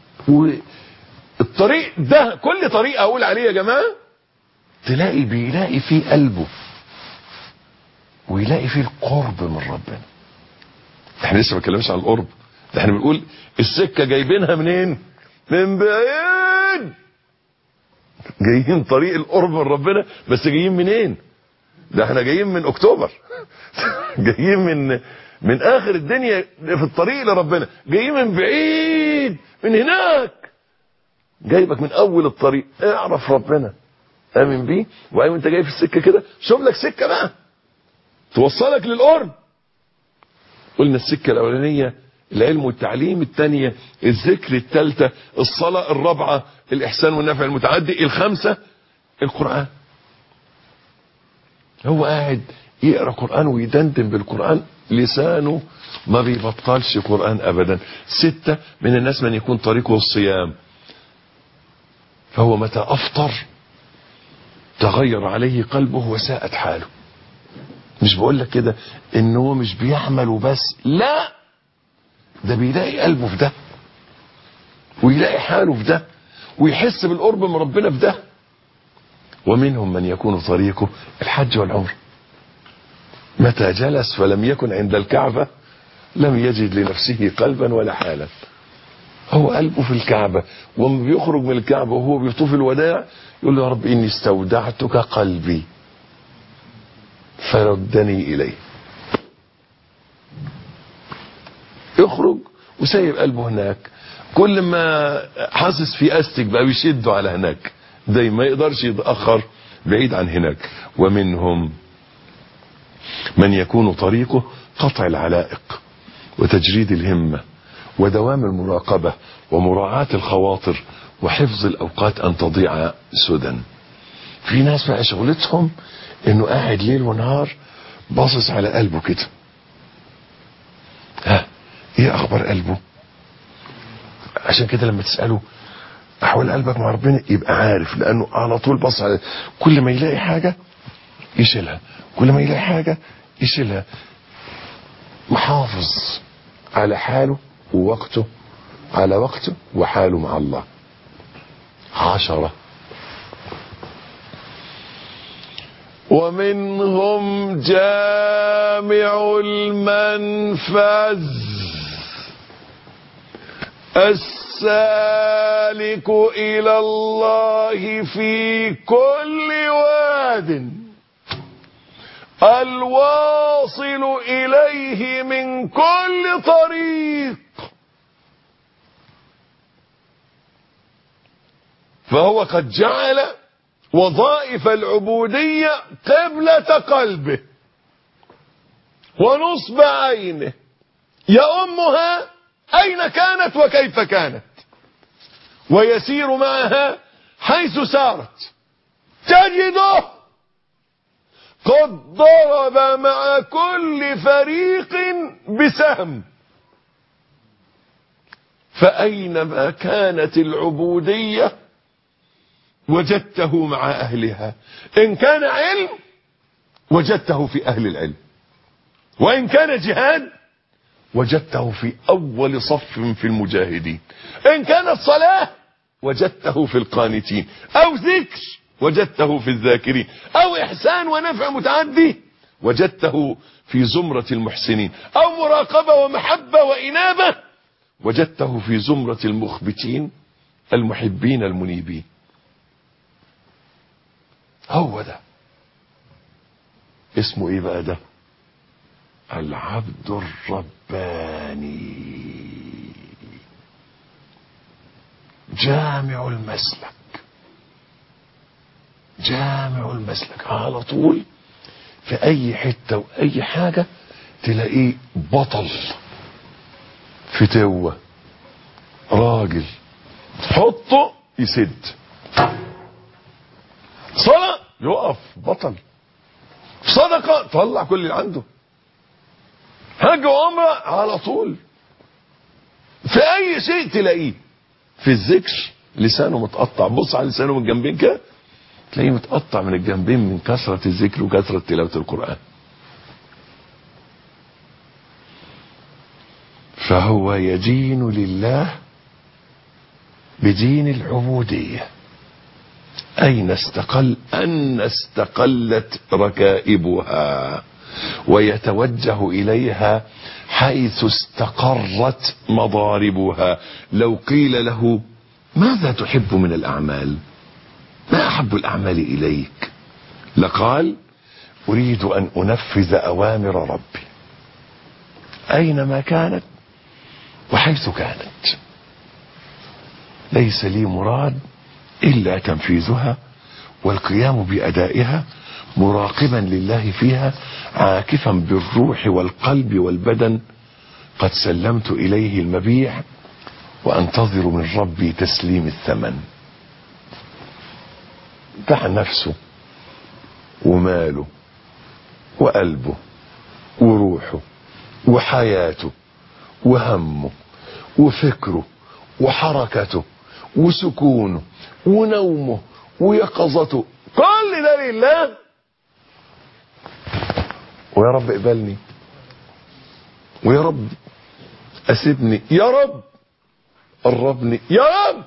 الطريق ده كل طريق اقول عليه يا جماعة بيلاقي فيه قلبه ويلاقي فيه القرب من ربنا. احنا لسه ما بنتكلمش عن القرب، ده احنا بنقول السكة جايبينها منين؟ من بعيد. جايين طريق القرب من ربنا، بس جايين منين؟ ده احنا جايين من اكتوبر جايين من اخر الدنيا في الطريق لربنا، جايين من بعيد من هناك. جايبك من اول الطريق، اعرف ربنا امن بيه، وايوه انت جاي في السكه كده شوف لك سكه بقى توصلك للقرب. قلنا السكه الاولانيه العلم والتعليم، الثانيه الذكر، الثالثه الصلاه، الرابعه الاحسان والنفع المتعدي، الخامسه القران. هو قاعد يقرا قران ويدندن بالقران، لسانه ما بيبطلش قران ابدا. 6 من الناس من يكون طريقه الصيام، فهو متى افطر تغير عليه قلبه وساءت حاله. مش بقول لك كده ان هو مش بيعمل وبس، لا، ده بيلاقي قلبه في ده، ويلاقي حاله في ده، ويحس بالقرب من ربنا في ده. ومنهم من يكون طريقه الحج والعمر، متى جلس فلم يكن عند الكعبة لم يجد لنفسه قلبا ولا حالا. هو قلبه في الكعبة، وما بيخرج من الكعبة وهو بيطوف الوداع يقول له يا رب إني استودعتك قلبي فردني إليه. يخرج وسايب قلبه هناك، كل ما حاسس في أستك بقى بيشدوا على هناك، ده ما يقدرش يتأخر بعيد عن هناك. ومنهم من يكون طريقه قطع العلائق وتجريد الهمة ودوام المراقبة ومراعاة الخواطر وحفظ الأوقات أن تضيع سدى. في ناس بقى شغلتهم انه قاعد ليل ونهار باصص على قلبه كده. ها ايه اخبار قلبه؟ عشان كده لما تسأله احوال قلبك مع ربنا يبقى عارف، لانه على طول باصص على كل ما يلاقي حاجة يشيلها، كل ما يلاقي حاجة يشيلها. محافظ على حاله ووقته على وقته وحاله مع الله. 10 ومنهم جامع المنفذ السالك إلى الله في كل واد الواصل إليه من كل طريق، فهو قد جعل وظائف العبودية قبلة قلبه ونصب عينه يؤمها أين كانت وكيف كانت، ويسير معها حيث سارت. تجده قد ضرب مع كل فريق بسهم، فأينما كانت العبودية وجدته مع أهلها. إن كان علم وجدته في أهل العلم، وإن كان جهاد وجدته في أول صف في المجاهدين، إن كانت صلاة وجدته في القانتين، أو ذكر وجدته في الذاكرين، أو إحسان ونفع متعدي وجدته في زمرة المحسنين، أو مراقبة ومحبة وإنابة وجدته في زمرة المخبتين المحبين المنيبين. هو ده اسمه ايه بقى ده؟ العبد الرباني، جامع المسلك. جامع المسلك على طول في اي حتة واي حاجة تلاقيه بطل، فتوة، راجل، تحطه يسد. صلاة يقف بطل، صدقة طلع كل اللي عنده، حج وعمرة على طول. في اي شيء تلاقيه. في الذكر لسانه متقطع، بص على لسانه من الجنبين كده تلاقيه متقطع من الجنبين من كثرة الذكر وكثرة تلاوة القرآن. فهو يدين لله بدين العبودية. أين استقلت ركائبها، ويتوجه إليها حيث استقرت مضاربها. لو قيل له ماذا تحب من الأعمال؟ ما أحب الأعمال إليك؟ لقال أريد أن أنفذ أوامر ربي أينما كانت وحيث كانت، ليس لي مراد إلا تنفيذها والقيام بأدائها، مراقبا لله فيها، عاكفا بالروح والقلب والبدن، قد سلمت إليه المبيع وأنتظر من ربي تسليم الثمن. باع نفسه وماله وقلبه وروحه وحياته وهمه وفكره وحركته وسكونه ونومه ويقظته، كل ده لله. ويا رب اقبلني، ويا رب اسيبني، يا رب قربني، يا رب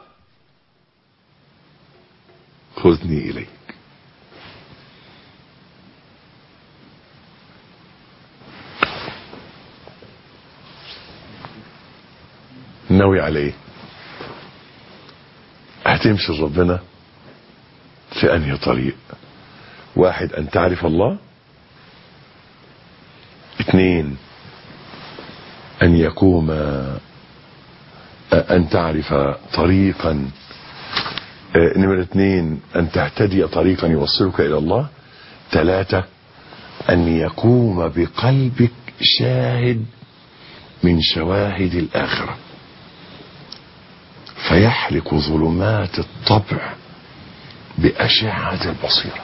خذني اليك. ناوي عليه هتمشي لربنا في انهي طريق؟ 1 ان تعرف الله، 2 ان يقوم أن تعرف طريقا. نمرة 2 أن تهتدي طريقا يوصلك إلى الله. 3 أن يقوم بقلبك شاهد من شواهد الآخرة فيحرق ظلمات الطبع بأشعة البصيرة.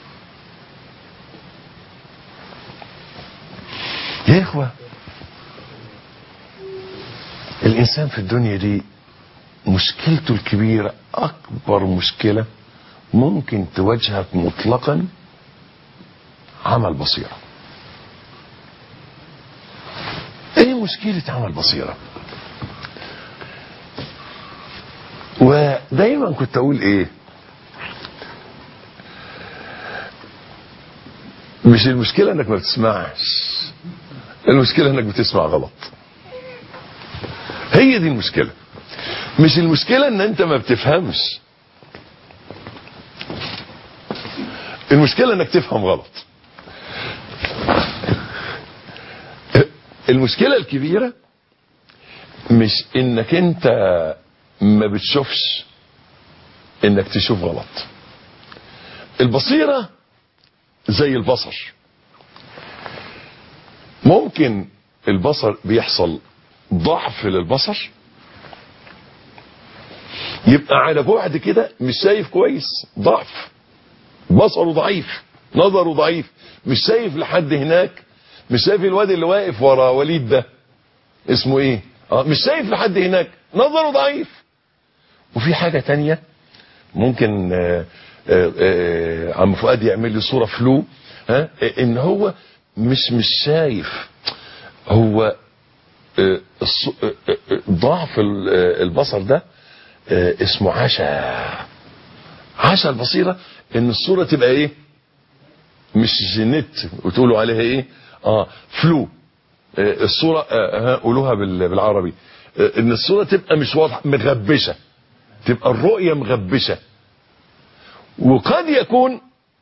يا إخوة، الإنسان في الدنيا دي مشكلته الكبيرة، أكبر مشكلة ممكن تواجهك مطلقا، عمل بصيرة. ايه مشكلة عمل بصيرة؟ ودايما كنت اقول ايه، مش المشكلة انك ما بتسمعش، المشكلة انك بتسمع غلط. هي دي المشكلة، مش المشكلة ان انت ما بتفهمش، المشكلة انك تفهم غلط. المشكلة الكبيرة مش انك انت ما بتشوفش، انك تشوف غلط. البصيرة زي البصر، ممكن البصر بيحصل ضعف للبصر، يبقى على بعد كده مش شايف كويس، ضعف، بصره ضعيف، نظره ضعيف، مش شايف لحد هناك، مش شايف الواد اللي واقف ورا وليد ده اسمه ايه، مش شايف لحد هناك، نظره ضعيف. وفي حاجة تانية ممكن عم فؤاد يعمل لي صورة فلو، ان هو مش شايف، هو ضعف البصر ده اسمه عشا البصيرة، ان الصورة تبقى ايه، مش نت وتقولوا عليها ايه، فلو، الصورة قولوها بالعربي، ان الصورة تبقى مش واضحة، مغبشة، تبقى الرؤية مغبشة. وقد يكون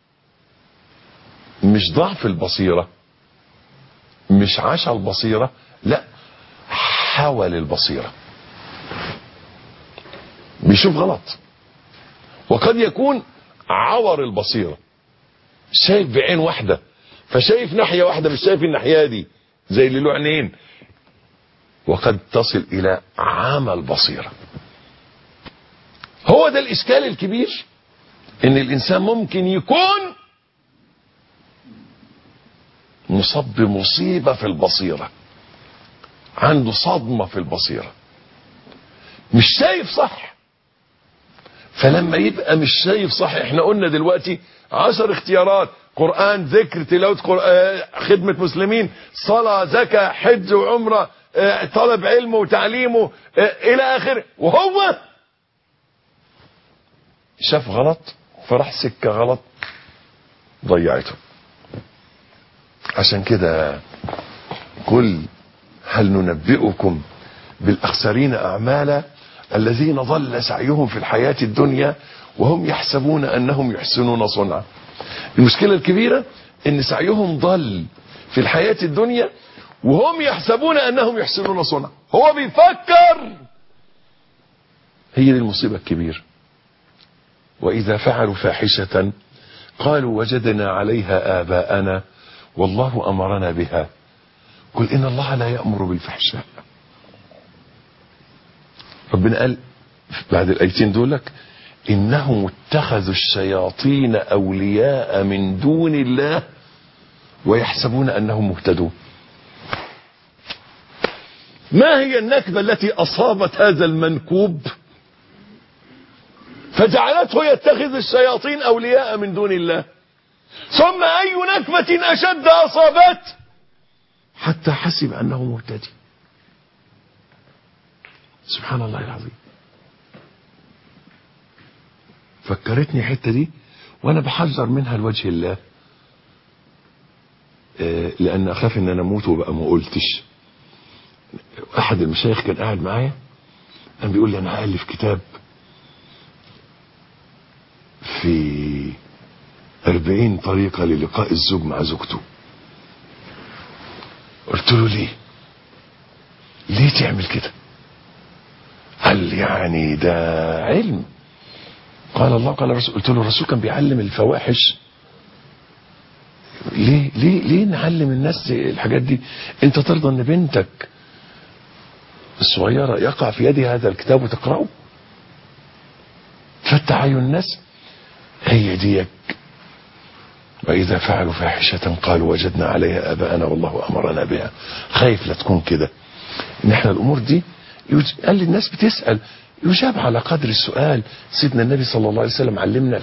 مش ضعف البصيرة، مش عشا البصيرة، لا، حول البصيرة، بيشوف غلط. وقد يكون عور البصيرة، شايف بعين واحدة، فشايف ناحية واحدة، مش شايف الناحية دي، زي اللي له عينين. وقد تصل إلى عمى البصيرة. هو ده الإشكال الكبير، إن الإنسان ممكن يكون مصاب بمصيبة في البصيرة، عنده صدمة في البصيرة، مش شايف صح. فلما يبقى مش شايف صح، احنا قلنا دلوقتي 10 اختيارات: قرآن، ذكر، تلاوة خدمة مسلمين، صلاة، زكاة، حج وعمرة، طلب علمه وتعليمه الى اخره. وهو شاف غلط، فراح سكة غلط ضيعته. عشان كده قل هل ننبئكم بالأخسرين أعمالا الذين ضل سعيهم في الحياة الدنيا وهم يحسبون أنهم يحسنون صنعا. المشكلة الكبيرة ان سعيهم ضل في الحياة الدنيا وهم يحسبون أنهم يحسنون صنعا. هو بيفكر، هي دي المصيبة الكبيرة. وإذا فعلوا فاحشة قالوا وجدنا عليها آباءنا والله أمرنا بها قل إن الله لا يأمر بالفحشاء. ربنا قال بعد الآيتين دولك إنهم اتخذوا الشياطين أولياء من دون الله ويحسبون أنهم مهتدون. ما هي النكبة التي أصابت هذا المنكوب فجعلته يتخذ الشياطين أولياء من دون الله؟ ثم أي نكبة أشد أصابت حتى حسب أنه مهتدي؟ سبحان الله العظيم. فكرتني الحته دي وانا بحذر منها لوجه الله، لان اخاف ان انا اموت وبقى ما قلتش. احد المشايخ كان قاعد معايا كان بيقول لي انا هالف كتاب في 40 طريقه للقاء الزوج مع زوجته. قلت له ليه تعمل كده؟ يعني ده علم. قال الله قال الرسول. قلت له الرسول كان بيعلم الفواحش، ليه نعلم الناس الحاجات دي؟ انت ترضى ان بنتك الصغيرة يقع في يدها هذا الكتاب وتقرأه؟ فتح عين الناس. هي ديك. وإذا فعلوا فاحشة قالوا وجدنا عليها آباءنا والله أمرنا بها. خايف لا تكون كده، ان احنا الامور دي قال لي الناس بتسأل يجاب على قدر السؤال. سيدنا النبي صلى الله عليه وسلم علمنا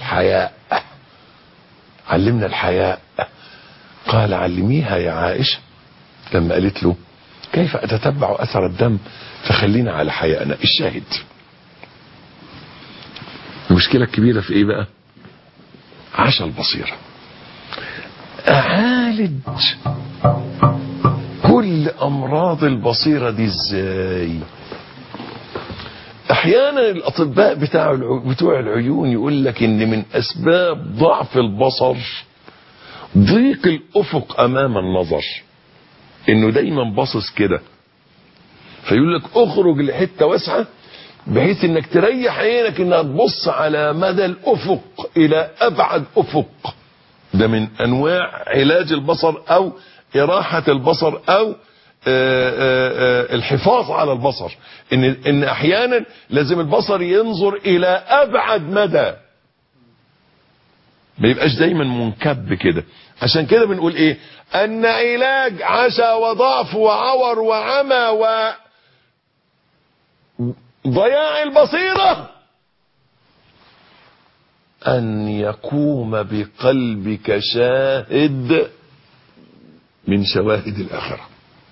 الحياء. قال علميها يا عائشة لما قالت له كيف أتتبع أثر الدم فخلينا على حيائنا. الشاهد المشكلة الكبيرة في ايه بقى؟ عشا البصيرة. اعالج كل امراض البصيرة دي ازاي؟ احيانا الاطباء بتوع العيون يقول لك ان من اسباب ضعف البصر ضيق الافق امام النظر، انه دايما باصص كده، فيقول لك اخرج لحته واسعه بحيث انك تريح عينك انها تبص على مدى الافق الى ابعد افق. ده من انواع علاج البصر او اراحه البصر او الحفاظ على البصر، ان احيانا لازم البصر ينظر الى ابعد مدى، ما يبقاش دايما منكب كده. عشان كده بنقول ايه؟ ان علاج عشا وضعف وعور وعمى وضياع البصيرة ان يقوم بقلبك شاهد من شواهد الاخرة.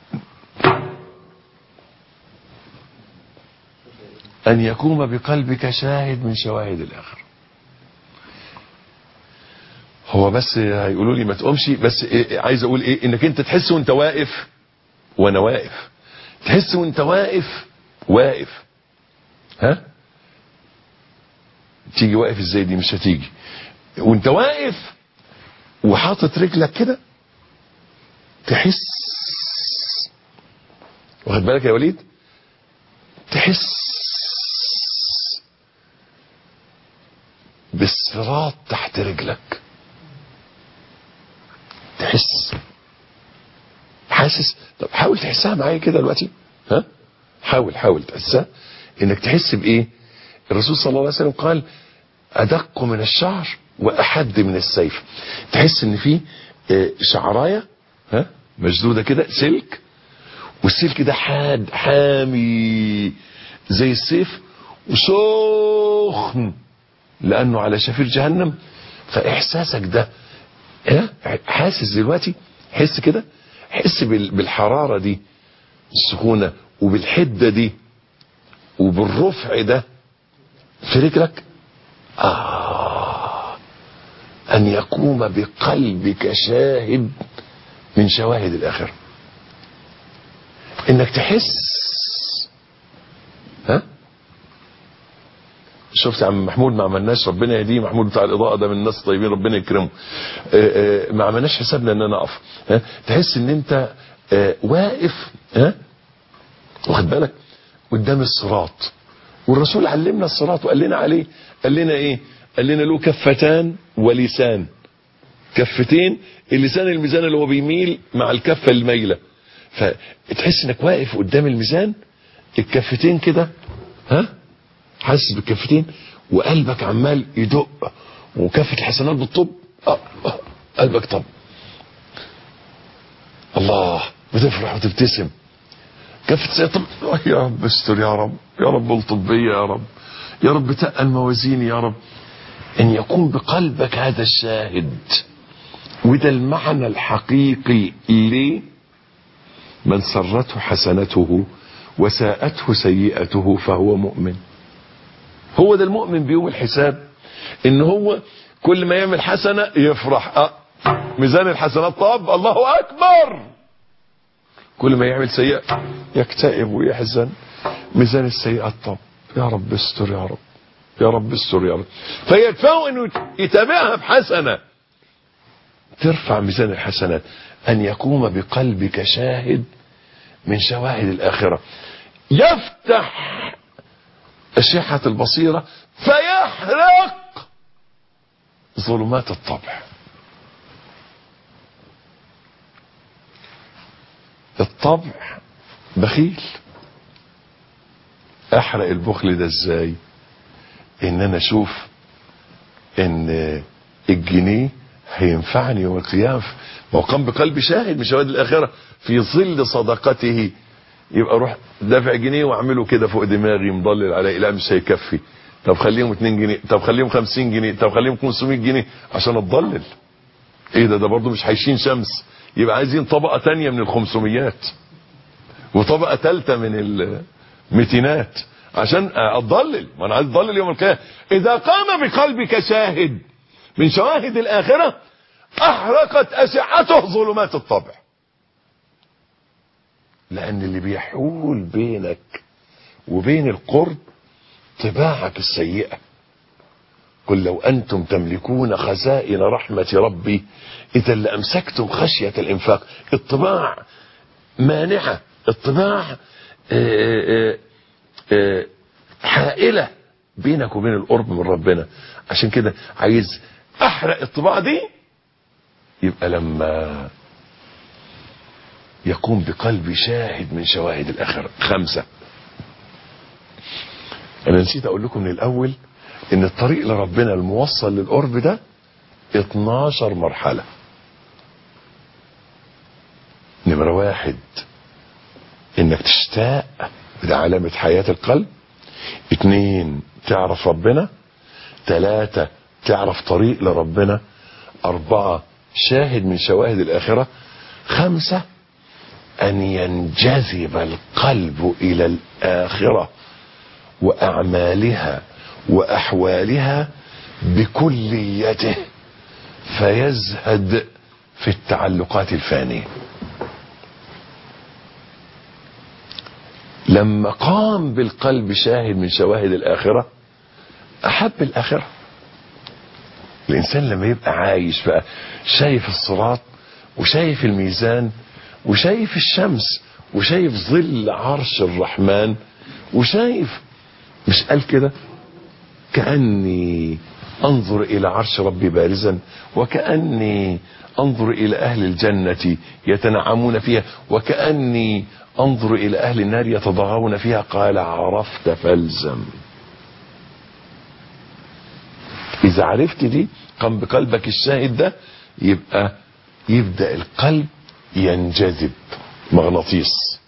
ان يقوم بقلبك شاهد من شواهد الاخرة. هو بس هيقولوا لي ما تقومش، بس إيه عايز اقول ايه؟ انك انت تحس وانت واقف وانا واقف، تحس وانت واقف ها؟ تيجي واقف ازاي دي؟ مش هتيجي. وانت واقف وحاطط رجلك كده تحس، واخد بالك يا وليد؟ تحس بالصراط تحت رجلك، تحس، حاسس. طب حاول تحسها معايا كده دلوقتي، ها؟ حاول تحسها. انك تحس بايه؟ الرسول صلى الله عليه وسلم قال ادق من الشعر واحد من السيف. تحس ان في شعرايه ها مشدوده كده سلك، والسلك ده حاد حامي زي السيف وسخن لانه على شفير جهنم. فاحساسك ده حاسس دلوقتي، حس كده، حس بالحرارة دي السخونة وبالحدة دي وبالرفع ده في رجلك. أن يقوم بقلبك شاهد من شواهد الآخرة، إنك تحس. ها؟ شفت عم محمود ما عملناش، ربنا يهديه، محمود بتاع الإضاءة ده من الناس الطيبين ربنا يكرمه، ما عملناش حسابنا ان انا اقف. تحس ان انت واقف، واخد بالك قدام الصراط، والرسول علمنا الصراط وقال لنا عليه، قال لنا ايه؟ قال لنا له كفتان ولسان. كفتين، اللسان الميزان اللي هو بيميل مع الكفة الميلة، فتحس انك واقف قدام الميزان، الكفتين كده حاسس بالكفتين، وقلبك عمال يدق، وكفة الحسنات بالطب، قلبك طب، الله بتفرح وتبتسم. كفة سيئة طب، يا رب استر، يا رب، يا رب الطبية، يا رب، يا رب تقل موازيني، يا رب. ان يكون بقلبك هذا الشاهد، وده المعنى الحقيقي ليه من سرته حسنته وساءته سيئته فهو مؤمن. هو ده المؤمن بيوم الحساب، ان هو كل ما يعمل حسنة يفرح، ميزان الحسنات طب الله اكبر. كل ما يعمل سيئة يكتئب ويحزن، ميزان السيئات طب يا رب استر، يا رب، يا رب استر، يا رب. فيكفاه انه يتابعها بحسنة ترفع ميزان الحسنات. ان يقوم بقلبك شاهد من شواهد الاخرة، يفتح أشعة البصيرة فيحرق ظلمات الطبع. الطبع بخيل. احرق البخل ده ازاي؟ ان انا اشوف ان الجنيه هينفعني يوم القيامة. وقام بقلب شاهد من شواهد الاخرة في ظل صدقته. يبقى اروح دافع جنيه واعمله كده فوق دماغي مضلل عليه، لا مش هيكفي، طب خليهم 2 جنيه، طب خليهم 50 جنيه، طب خليهم 500 جنيه عشان اتضلل. ايه ده برضو مش هيشين شمس. يبقى عايزين طبقة تانية من ال500 وطبقة ثالثة من ال200 عشان اتضلل. ما انا عايز اتضلل يوم القيامة. اذا قام بقلبك شاهد من شواهد الاخرة احرقت اشعته ظلمات الطبع. لان اللي بيحول بينك وبين القرب طباعك السيئة. قل لو انتم تملكون خزائن رحمة ربي اذا لامسكتم خشية الانفاق. الطباع مانعة، الطباع حائلة بينك وبين القرب من ربنا. عشان كده عايز احرق الطباع دي. يبقى لما يقوم بقلب شاهد من شواهد الاخرة. 5. انا نسيت اقول لكم من الاول ان الطريق لربنا الموصل للقرب ده 12 مرحلة. نمرة 1 انك تشتاق، ده علامة حياة القلب. 2 تعرف ربنا. 3 تعرف طريق لربنا. 4 شاهد من شواهد الآخرة. 5 أن ينجذب القلب إلى الآخرة وأعمالها وأحوالها بكليته فيزهد في التعلقات الفانية. لما قام بالقلب شاهد من شواهد الآخرة أحب الآخرة. الإنسان لما يبقى عايش بقى شايف الصراط وشايف الميزان وشايف الشمس وشايف ظل عرش الرحمن وشايف، مش قال كده كأني أنظر إلى عرش ربي بارزا وكأني أنظر إلى أهل الجنة يتنعمون فيها وكأني أنظر إلى أهل النار يتضاغون فيها. قال عرفت فالزم. إذا عرفت دي قام بقلبك الشاهد ده يبدأ القلب ينجذب مغناطيس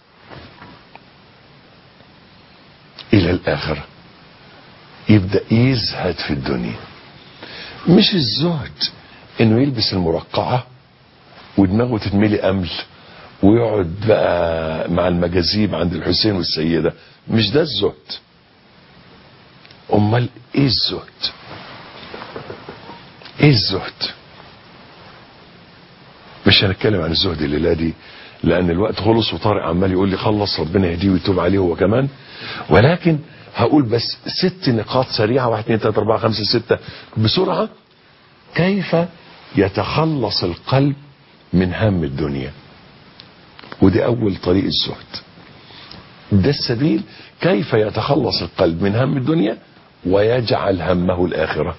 إلى الآخرة. يبدأ يزهد في الدنيا. مش الزهد إنه يلبس المرقعة ودماغه تتملي أمل ويقعد بقى مع المجاذيب عند الحسين والسيدة. مش ده الزهد. امال ايه الزهد؟ ايه الزهد؟ مش هنتكلم عن الزهد الليلة دي لان الوقت خلص وطارق عمال يقول لي خلص ربنا يهديه ويتوب عليه هو كمان. ولكن هقول بس 6 نقاط سريعة. 1 2 3 4 5 6 بسرعة. كيف يتخلص القلب من هم الدنيا؟ ودي اول طريق الزهد. ده السبيل كيف يتخلص القلب من هم الدنيا ويجعل همه الآخرة.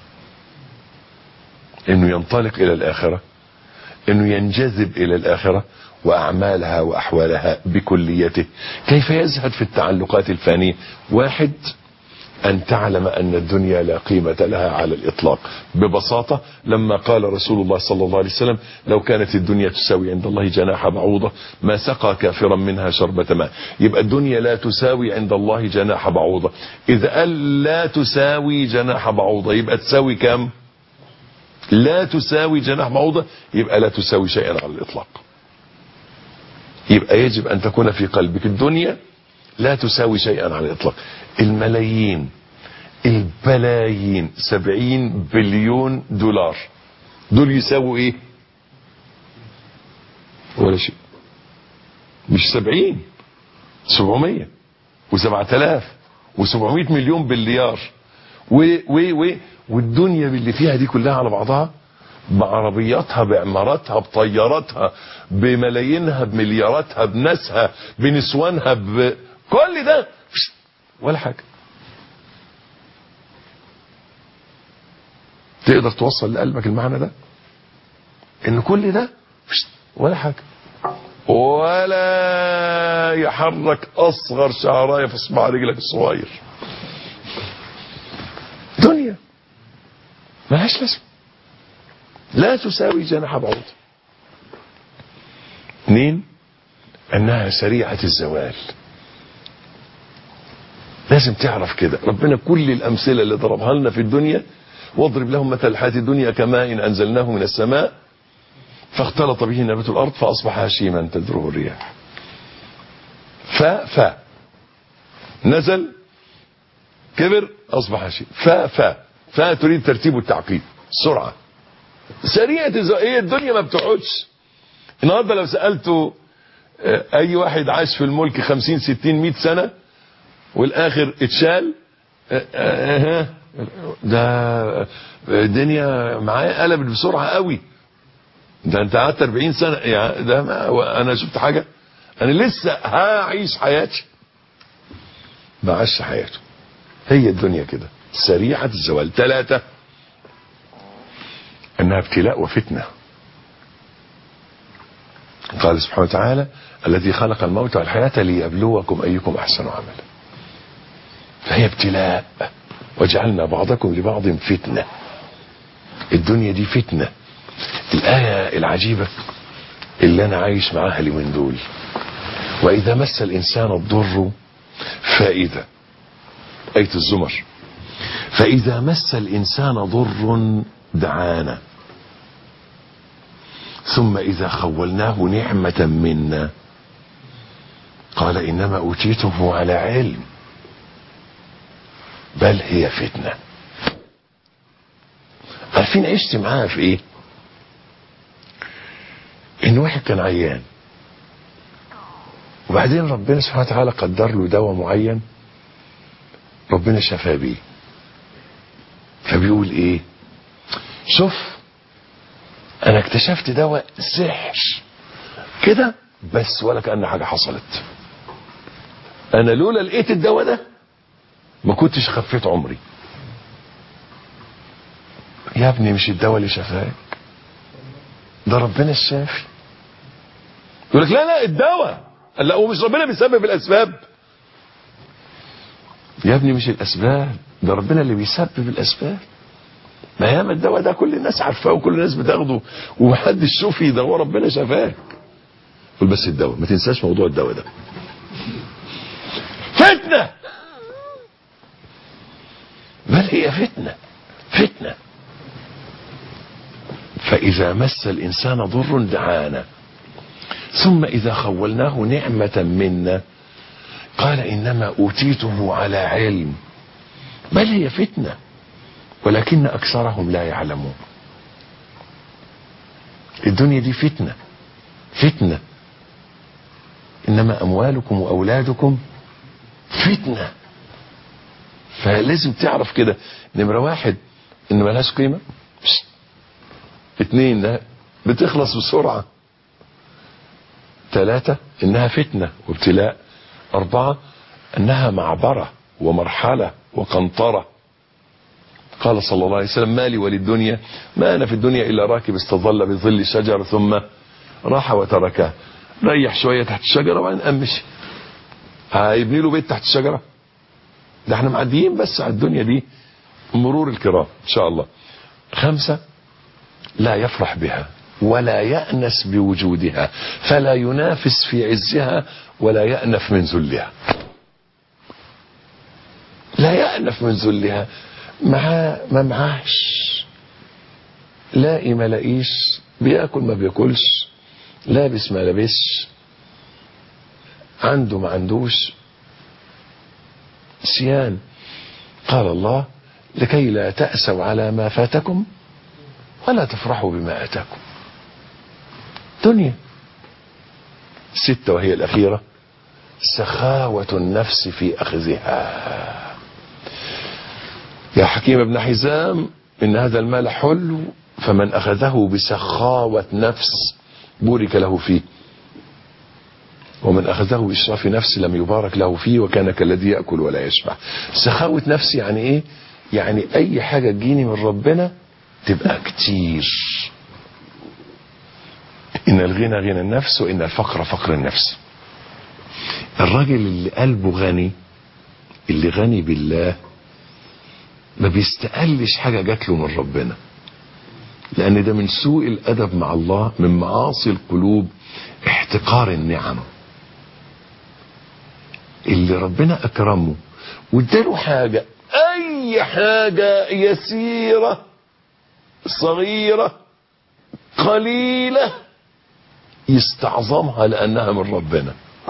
انه ينطلق الى الآخرة، انه ينجذب الى الآخرة واعمالها واحوالها بكليته. كيف يزهد في التعلقات الفانية؟ 1 أن تعلم أن الدنيا لا قيمة لها على الإطلاق. ببساطة لما قال رسول الله صلى الله عليه وسلم لو كانت الدنيا تساوي عند الله جناح بعوضة ما سقى كافرا منها شربة ماء. يبقى الدنيا لا تساوي عند الله جناح بعوضة. إذا قال لا تساوي جناح بعوضة يبقى تساوي كم؟ لا تساوي جناح بعوضة يبقى لا تساوي شيئا على الإطلاق. يبقى يجب أن تكون في قلبك الدنيا لا تساوي شيئا على الإطلاق. الملايين البلايين 70 بليون دولار دول يساووا ايه؟ ولا شيء. مش 70 700 و7000 و700 مليون بليار والدنيا اللي فيها دي كلها على بعضها بعربياتها بعماراتها بطياراتها بملايينها بملياراتها بناسها بنسوانها بكل ده ولا حاجة. تقدر توصل لقلبك المعنى ده ان كل ده ولا حاجة، ولا يحرك اصغر شعرايه في صباع رجلك الصغير. دنيا ملهاش لازمه، لا تساوي جناح بعوض. 2 انها سريعة الزوال. لازم تعرف كده. ربنا كل الامثله اللي ضربها لنا في الدنيا، واضرب لهم مثل الحياة الدنيا كماء انزلناه من السماء فاختلط به نبات الارض فاصبح هشيما تذروه الرياح. نزل كبر اصبح هشيم. تريد ترتيب والتعقيد، سرعه سريعه هي الدنيا ما بتقعدش. النهارده لو سالته اي واحد عاش في الملك 50 60 100 سنه والاخر اتشال، ده الدنيا معاه قلبت بسرعه قوي، ده انت قعدت 40 سنه يعني ده انا شفت حاجه، انا لسه هعيش حياتي. ما عاش حياته. هي الدنيا كده سريعه الزوال. 3 انها ابتلاء وفتنه. قال سبحانه وتعالى الذي خلق الموت والحياه ليبلوكم ايكم احسن عملا. فهي ابتلاء، وجعلنا بعضكم لبعض فتنه. الدنيا دي فتنه. الآية العجيبة اللي أنا عايش معاها اليومين دول، وإذا مس الإنسان الضر فإذا، آية الزمر، فإذا مس الإنسان ضر دعانا ثم إذا خولناه نعمة منا قال إنما أوتيته على علم بل هي فتنة. عارفين عشت معاها في إيه؟ إن واحد كان عيان وبعدين ربنا سبحانه وتعالى قدر له دواء معين ربنا شفاه بيه، فبيقول ايه؟ شوف انا اكتشفت دواء سحر كده بس ولا كأن حاجة حصلت. انا لولا لقيت الدواء ده ما كنتش خفيت عمري. يا ابني مش الدواء اللي شفاك، ده ربنا الشافي. يقول لك لا الدواء، لا ومش ربنا بيسبب الاسباب. يا ابني مش الاسباب، ده ربنا اللي بيسبب الاسباب. ما ياما الدواء ده كل الناس عارفاه وكل الناس بتاخده ومحدش شوفي ده هو ربنا شفاك. قول بس الدواء، ما تنساش موضوع الدواء ده. فتنة، بل هي فتنة. فتنة. فإذا مس الإنسان ضر دعانا ثم إذا خولناه نعمة منا قال إنما أوتيته على علم بل هي فتنة ولكن أكثرهم لا يعلمون. الدنيا دي فتنة. فتنة. إنما أموالكم وأولادكم فتنة. فلازم تعرف كده. نمرة 1 إن ملهاش قيمة. 2 ده بتخلص بسرعة. 3 إنها فتنة وابتلاء. 4 أنها معبرة ومرحلة وقنطرة. قال صلى الله عليه وسلم ما لي وللدنيا ما أنا في الدنيا إلا راكب استظل بظل شجر ثم راح وتركها. ريح شوية تحت الشجرة وبعدين أمشي. هيبني له بيت تحت الشجرة؟ ده احنا معديين بس على الدنيا دي مرور الكرام إن شاء الله. 5 لا يفرح بها ولا يأنس بوجودها فلا ينافس في عزها ولا يأنف من ذلها. لا يأنف من ذلها. ما معاش، لاقي ما لاقيش، بياكل ما بياكلش، لابس ما لابسش، عنده ما عندوش. سيان. قال الله لكي لا تأسوا على ما فاتكم ولا تفرحوا بما آتاكم. دنيا. 6 وهي الأخيرة سخاوة النفس في أخذها. يا حكيم ابن حزام إن هذا المال حلو فمن أخذه بسخاوة نفس بورك له فيه ومن أخذه بإشراف نفس لم يبارك له فيه وكان كالذي يأكل ولا يشبع. سخاوة نفس يعني إيه؟ يعني أي حاجة تجيني من ربنا تبقى كتير. إن الغنى غنى النفس وإن الفقر فقر النفس. الراجل اللي قلبه غني، اللي غني بالله، ما بيستقلش حاجة جات له من ربنا، لأن ده من سوء الأدب مع الله، من معاصي القلوب احتقار النعم. اللي ربنا أكرمه واداله حاجة، أي حاجة يسيرة صغيرة قليلة، يستعظمها لأنها من ربنا.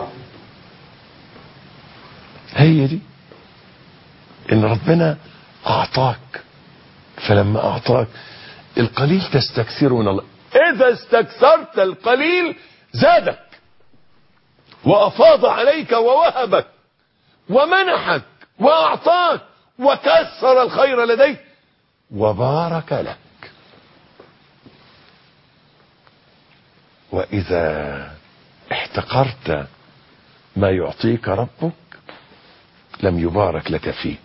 هي دي إن ربنا أعطاك، فلما أعطاك القليل تستكثر من الله. إذا استكثرت القليل زادك وأفاض عليك ووهبك ومنحك وأعطاك وكسر الخير لديك وبارك لك. وإذا احتقرت ما يعطيك ربك لم يبارك لك فيه.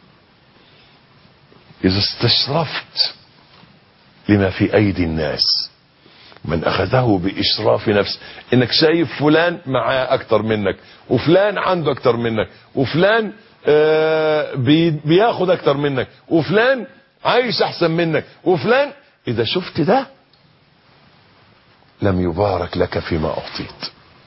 إذا استشرفت لما في أيدي الناس، من أخذه بإشراف نفس، إنك شايف فلان معاه أكتر منك، وفلان عنده أكتر منك، وفلان بياخد أكتر منك، وفلان عايش أحسن منك، وفلان، إذا شفت ده لم يبارك لك فيما أعطيت.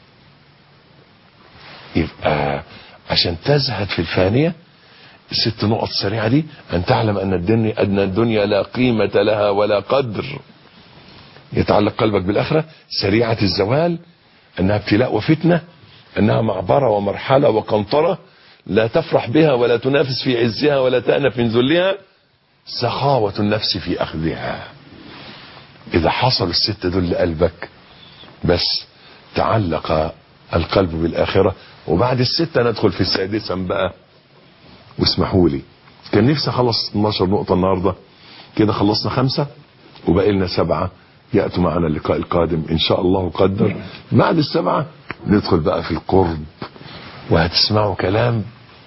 يبقى عشان تزهد في الفانية، 6 نقط سريعة دي: أن تعلم أن الدنيا لا قيمة لها ولا قدر. يتعلق قلبك بالآخرة. سريعة الزوال، أنها ابتلاء وفتنة، أنها معبرة ومرحلة وقنطرة، لا تفرح بها ولا تنافس في عزها ولا تأنف من ذلها. سخاوة النفس في أخذها. إذا حصل ال6 دول لقلبك بس تعلق القلب بالآخرة. وبعد ال6 ندخل في السادسة بقى. واسمحوا لي، كان نفسي اخلص 12 نقطة النهاردة، كده خلصنا 5 وبقى لنا 7 يأتوا معنا اللقاء القادم إن شاء الله قدر. بعد ال7 ندخل بقى في القرب، وهتسمعوا كلام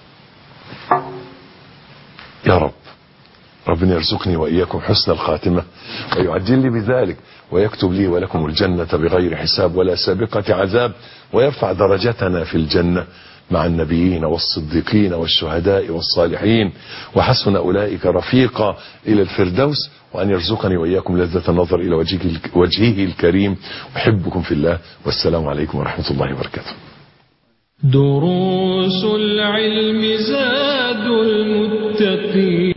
يا رب. ربنا يرزقني وإياكم حسن الخاتمة ويعجل لي بذلك، ويكتب لي ولكم الجنة بغير حساب ولا سابقة عذاب، ويرفع درجتنا في الجنة مع النبيين والصديقين والشهداء والصالحين، وحسن أولئك رفيقا إلى الفردوس. وأن يرزقني وإياكم لذة النظر إلى وجهه الكريم. أحبكم في الله، والسلام عليكم ورحمة الله وبركاته. دروس العلم زاد المتقين.